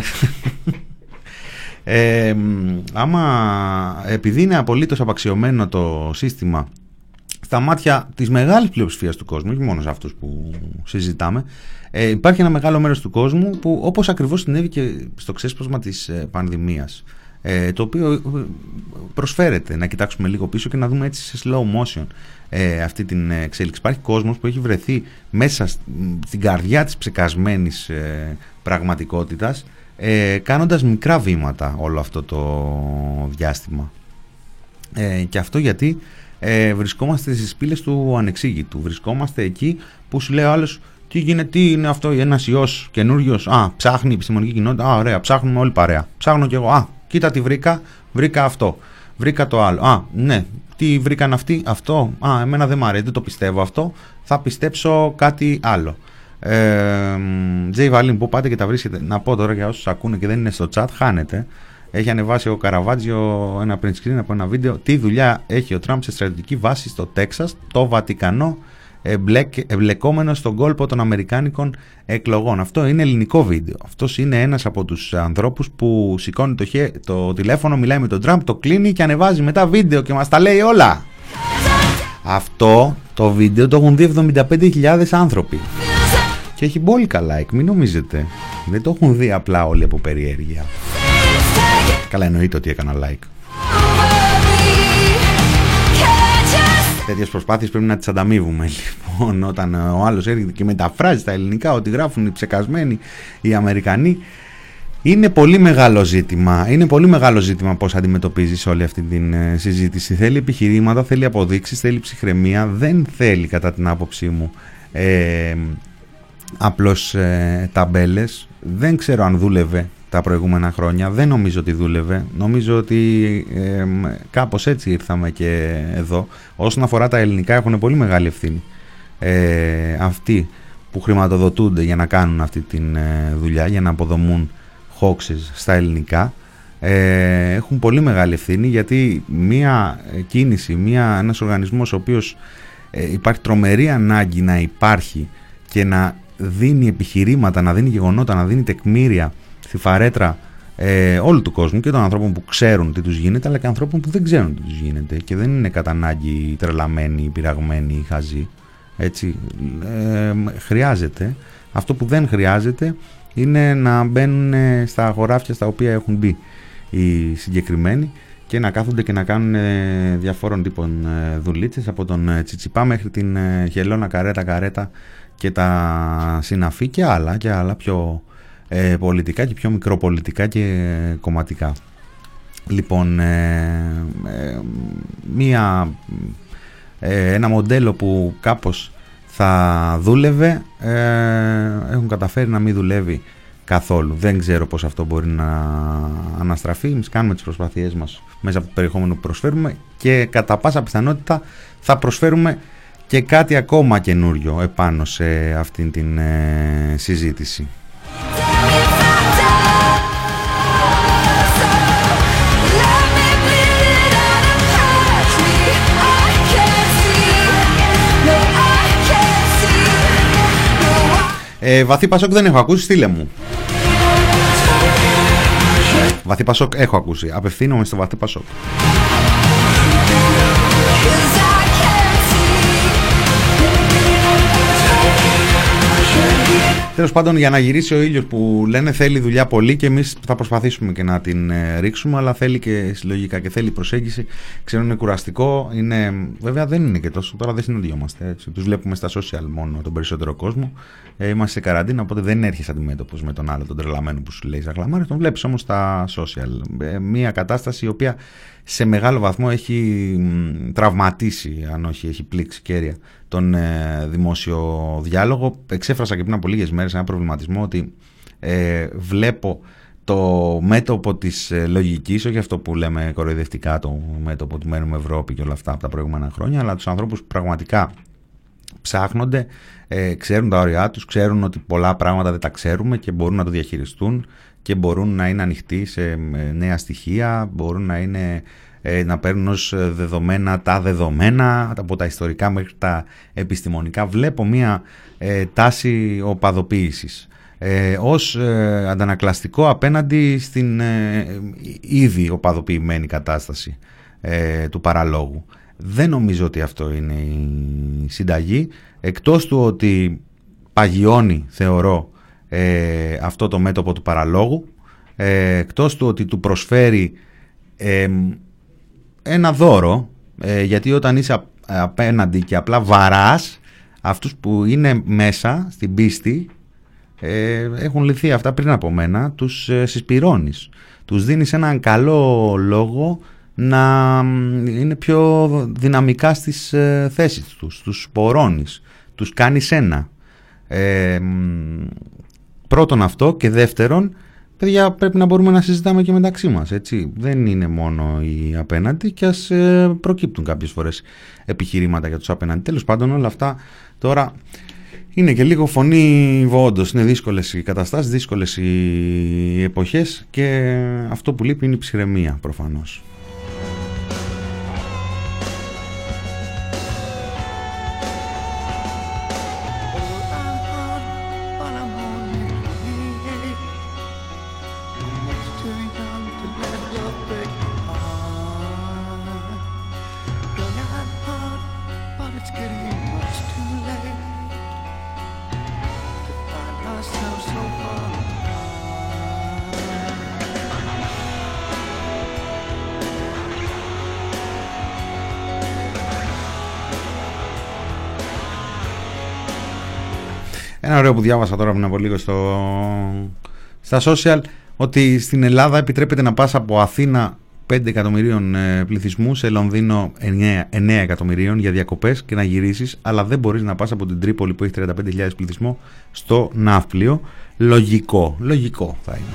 ε, άμα επειδή είναι απολύτως απαξιωμένο το σύστημα στα μάτια της μεγάλης πλειοψηφίας του κόσμου, όχι μόνο σε αυτούς που συζητάμε, ε, υπάρχει ένα μεγάλο μέρος του κόσμου που, όπως ακριβώς συνέβη και στο ξέσπασμα της ε, πανδημίας, ε, το οποίο προσφέρεται να κοιτάξουμε λίγο πίσω και να δούμε έτσι σε slow motion ε, αυτή την εξέλιξη. Υπάρχει κόσμος που έχει βρεθεί μέσα στην καρδιά της ψεκασμένης ε, πραγματικότητας, ε, κάνοντας μικρά βήματα όλο αυτό το διάστημα. Ε, και αυτό γιατί Ε, βρισκόμαστε στις πύλες του ανεξήγητου. Βρισκόμαστε εκεί που σου λέει ο άλλος, τι γίνεται, τι είναι αυτό, ένας ιός καινούριος, α, ψάχνει η επιστημονική κοινότητα, α, ωραία, ψάχνουμε όλοι παρέα, ψάχνω κι εγώ, α, κοίτα τι βρήκα, βρήκα αυτό, βρήκα το άλλο, α, ναι, τι βρήκαν αυτοί, αυτό, α, εμένα δεν μ' αρέσει, δεν το πιστεύω αυτό, θα πιστέψω κάτι άλλο. Τζέι Βαλίν, που πάτε και τα βρίσκετε, να πω τώρα για όσους ακούνε και δεν είναι στο chat, χάνετε. Έχει ανεβάσει ο Καραβάτζιο ένα print screen από ένα βίντεο. Τι δουλειά έχει ο Τραμπ σε στρατιωτική βάση στο Τέξας, το Βατικανό, εμπλεκ, εμπλεκόμενο στον κόλπο των αμερικάνικων εκλογών. Αυτό είναι ελληνικό βίντεο. Αυτός είναι ένας από τους ανθρώπους που σηκώνει το, χε, το τηλέφωνο, μιλάει με τον Τραμπ, το κλείνει και ανεβάζει μετά βίντεο και μας τα λέει όλα. Αυτό το βίντεο το έχουν δει εβδομήντα πέντε χιλιάδες άνθρωποι. Και έχει μπόλικα like, μην νομίζετε. Δεν το έχουν δει απλά όλοι από περιέργεια. Καλά, εννοείται ότι έκανα like. Τέτοιες προσπάθειες πρέπει να τις ανταμείβουμε. Λοιπόν, όταν ο άλλος έρχεται και μεταφράζει στα ελληνικά ότι γράφουν οι ψεκασμένοι οι Αμερικανοί, είναι πολύ μεγάλο ζήτημα. Είναι πολύ μεγάλο ζήτημα πώς αντιμετωπίζεις όλη αυτή την συζήτηση. Θέλει επιχειρήματα, θέλει αποδείξεις, θέλει ψυχραιμία. Δεν θέλει, κατά την άποψή μου, ε, απλώς ε, ταμπέλες. Δεν ξέρω αν δούλευε τα προηγούμενα χρόνια, δεν νομίζω ότι δούλευε. Νομίζω ότι ε, κάπως έτσι ήρθαμε και εδώ. Όσον αφορά τα ελληνικά, έχουν πολύ μεγάλη ευθύνη ε, αυτοί που χρηματοδοτούνται για να κάνουν αυτή τη δουλειά, για να αποδομούν hoaxes στα ελληνικά, ε, έχουν πολύ μεγάλη ευθύνη, γιατί μία κίνηση, μία, ένας οργανισμός ο οποίος ε, υπάρχει τρομερή ανάγκη να υπάρχει και να δίνει επιχειρήματα, να δίνει γεγονότα, να δίνει τεκμήρια στη φαρέτρα ε, όλου του κόσμου, και των ανθρώπων που ξέρουν τι τους γίνεται, αλλά και ανθρώπων που δεν ξέρουν τι τους γίνεται και δεν είναι κατά ανάγκη τρελαμένοι, πειραγμένοι, χαζοί. Έτσι, ε, χρειάζεται. Αυτό που δεν χρειάζεται είναι να μπαίνουν στα χωράφια στα οποία έχουν μπει οι συγκεκριμένοι και να κάθονται και να κάνουν διαφόρων τύπων δουλίτσες, από τον Τσιτσιπά μέχρι την Χελώνα Καρέτα Καρέτα και τα συναφή και άλλα, και άλλα πιο ε, πολιτικά και πιο μικροπολιτικά και κομματικά. Λοιπόν, ε, ε, μία, ε, ένα μοντέλο που κάπως θα δούλευε, ε, έχουν καταφέρει να μην δουλεύει καθόλου. Δεν ξέρω πώς αυτό μπορεί να αναστραφεί. Εμείς κάνουμε τις προσπάθειές μας μέσα από το περιεχόμενο που προσφέρουμε και κατά πάσα πιθανότητα θα προσφέρουμε και κάτι ακόμα καινούριο επάνω σε αυτήν την ε, συζήτηση. Ε, βαθύ Πασόκ δεν έχω ακούσει, στείλε μου. Βαθύ Πασόκ έχω ακούσει. Απευθύνομαι στο Βαθύ Πασόκ. Τέλος πάντων, για να γυρίσει ο ήλιος που λένε θέλει δουλειά πολύ, και εμείς θα προσπαθήσουμε και να την ε, ρίξουμε, αλλά θέλει και συλλογικά και θέλει προσέγγιση. Ξέρω είναι κουραστικό, είναι, βέβαια δεν είναι και τόσο, τώρα δεν συναντιόμαστε, έτσι. Τους βλέπουμε στα social μόνο τον περισσότερο κόσμο, ε, είμαστε σε καραντίνα, οπότε δεν έρχεσαι αντιμέτωπος με τον άλλο τον τρελαμένο που σου λέει ζαχλαμάρες, τον βλέπεις όμως στα social. Ε, μια κατάσταση η οποία σε μεγάλο βαθμό έχει μ, τραυματίσει, αν όχι έχει πλήξει κέρια, τον ε, δημόσιο διάλογο. Εξέφρασα και πριν από λίγες μέρες ένα προβληματισμό ότι ε, βλέπω το μέτωπο της ε, λογικής, όχι αυτό που λέμε κοροϊδευτικά, το μέτωπο του μένουμε Ευρώπη και όλα αυτά από τα προηγούμενα χρόνια, αλλά τους ανθρώπους που πραγματικά ψάχνονται, ε, ξέρουν τα όρια τους, ξέρουν ότι πολλά πράγματα δεν τα ξέρουμε και μπορούν να το διαχειριστούν και μπορούν να είναι ανοιχτοί σε νέα στοιχεία, μπορούν να είναι να παίρνουν ως δεδομένα τα δεδομένα, από τα ιστορικά μέχρι τα επιστημονικά. Βλέπω μια ε, τάση οπαδοποίησης ε, ως ε, αντανακλαστικό απέναντι στην ε, ήδη οπαδοποιημένη κατάσταση ε, του παραλόγου. Δεν νομίζω ότι αυτό είναι η συνταγή, εκτός του ότι παγιώνει, θεωρώ, ε, αυτό το μέτωπο του παραλόγου, ε, εκτός του ότι του προσφέρει ε, ένα δώρο, ε, γιατί όταν είσαι απέναντι και απλά βαράς αυτούς που είναι μέσα στην πίστη, ε, έχουν λυθεί αυτά πριν από μένα, τους ε, συσπυρώνεις, τους δίνεις έναν καλό λόγο να είναι πιο δυναμικά στις ε, θέσεις τους, τους σπορώνεις, τους κάνεις ένα. Ε, πρώτον αυτό, και δεύτερον, παιδιά, πρέπει να μπορούμε να συζητάμε και μεταξύ μας, έτσι. Δεν είναι μόνο οι απέναντι, και ας ε, προκύπτουν κάποιες φορές επιχειρήματα για τους απέναντι. Τέλος πάντων, όλα αυτά τώρα είναι και λίγο φωνή βόντος. Είναι δύσκολες οι καταστάσεις, δύσκολες οι εποχές, και αυτό που λείπει είναι η ψυχραιμία, προφανώς. Ένα ωραίο που διάβασα τώρα πριν από λίγο στο, στα social, ότι στην Ελλάδα επιτρέπεται να πας από Αθήνα πέντε εκατομμυρίων ε, πληθυσμού σε Λονδίνο εννέα εκατομμυρίων για διακοπές και να γυρίσεις, αλλά δεν μπορείς να πας από την Τρίπολη που έχει τριάντα πέντε χιλιάδες πληθυσμό στο Ναύπλιο. Λογικό, λογικό θα είναι.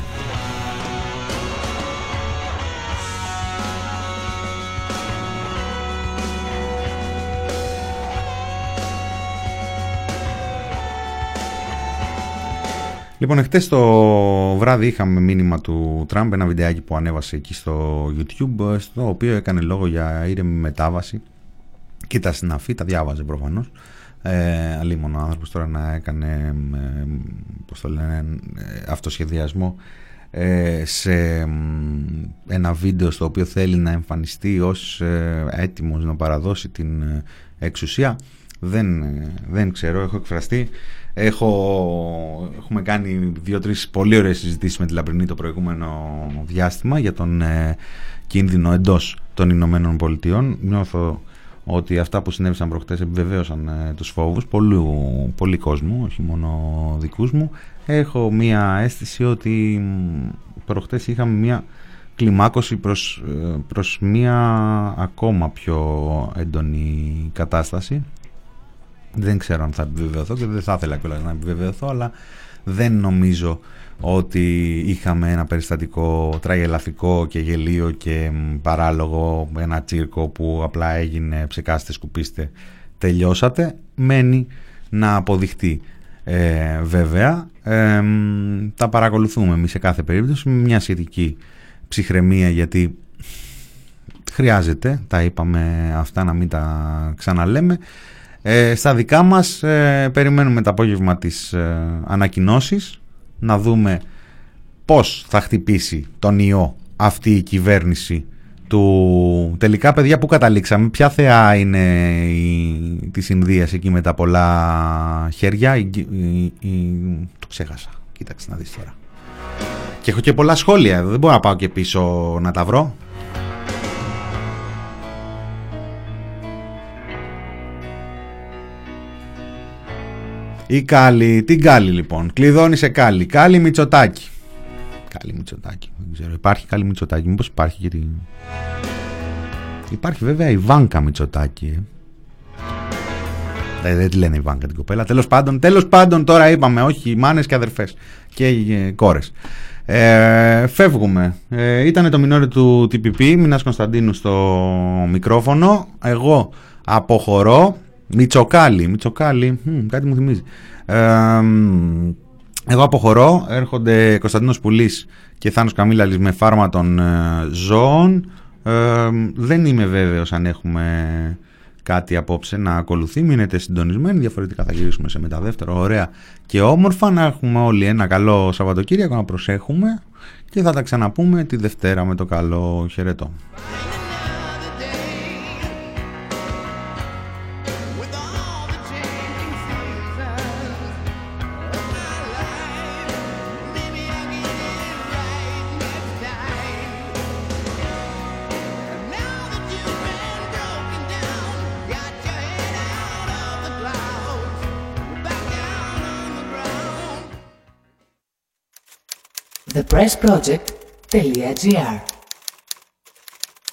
Λοιπόν, εχθές το βράδυ είχαμε μήνυμα του Τραμπ, ένα βιντεάκι που ανέβασε εκεί στο YouTube, στο οποίο έκανε λόγο για ήρεμη μετάβαση και τα συναφή, τα διάβαζε προφανώς. Ε, αλίμονο ο άνθρωπος τώρα να έκανε ε, πώς το λένε, αυτοσχεδιασμό ε, σε ένα βίντεο στο οποίο θέλει να εμφανιστεί ως ε, έτοιμος να παραδώσει την ε, εξουσία. Δεν, ε, δεν ξέρω, έχω εκφραστεί. Έχω, έχουμε κάνει δύο-τρεις πολύ ωραίες συζητήσεις με τη Λαμπρινή το προηγούμενο διάστημα για τον ε, κίνδυνο εντός των Ηνωμένων Πολιτειών. Νιώθω ότι αυτά που συνέβησαν προχτές επιβεβαίωσαν ε, τους φόβους πολλού, πολύ κόσμου, όχι μόνο δικούς μου. Έχω μία αίσθηση ότι προχτές είχαμε μία κλιμάκωση προς, προς μία ακόμα πιο έντονη κατάσταση. Δεν ξέρω αν θα επιβεβαιωθώ και δεν θα ήθελα κιόλας να επιβεβαιωθώ, αλλά δεν νομίζω ότι είχαμε ένα περιστατικό τραγελαφικό και γελίο και παράλογο, ένα τσίρκο που απλά έγινε ψεκάστε, σκουπίστε, τελειώσατε. Μένει να αποδειχτεί. Ε, βέβαια, ε, τα παρακολουθούμε εμείς σε κάθε περίπτωση με μια σχετική ψυχραιμία, γιατί χρειάζεται, τα είπαμε αυτά, να μην τα ξαναλέμε. Ε, στα δικά μας ε, περιμένουμε το απόγευμα τις ε, ανακοινώσεις, να δούμε πώς θα χτυπήσει τον ιό αυτή η κυβέρνηση του. Τελικά, παιδιά, που καταλήξαμε, ποια θεά είναι η, της Ινδίας εκεί με τα πολλά χέρια, η, η, η, το ξέχασα, κοίταξε να δεις τώρα. Και έχω και πολλά σχόλια εδώ, δεν μπορώ να πάω και πίσω να τα βρω. Η Κάλλη, την Κάλλη λοιπόν, κλειδώνει σε Κάλλη, Κάλλη Μητσοτάκη. Κάλλη Μητσοτάκη, δεν ξέρω, υπάρχει Κάλλη Μητσοτάκη, μήπως υπάρχει και τη... Υπάρχει βέβαια η Βάνκα Μητσοτάκη. Ε, δεν τη λένε η Βάνκα την κοπέλα, τέλος πάντων, τέλος πάντων τώρα είπαμε, όχι μάνες και αδερφές και ε, κόρες. Ε, φεύγουμε. Ε, ήτανε το μινόρι του τι πι πι, Μινάς Κωνσταντίνου στο μικρόφωνο, εγώ αποχωρώ. Μητσοκάλι, Μητσοκάλι, μ, κάτι μου θυμίζει. Ε, εγώ αποχωρώ, έρχονται Κωνσταντίνος Πουλής και Θάνος Καμίλαλης με φάρμα των ε, ζώων. Ε, δεν είμαι βέβαιος αν έχουμε κάτι απόψε να ακολουθεί. Μείνετε συντονισμένοι, διαφορετικά θα γυρίσουμε σε μεταδεύτερο ωραία και όμορφα. Να έχουμε όλοι ένα καλό Σαββατοκύριακο, να προσέχουμε και θα τα ξαναπούμε τη Δευτέρα με το καλό. Χαιρετώ. the press project dot g r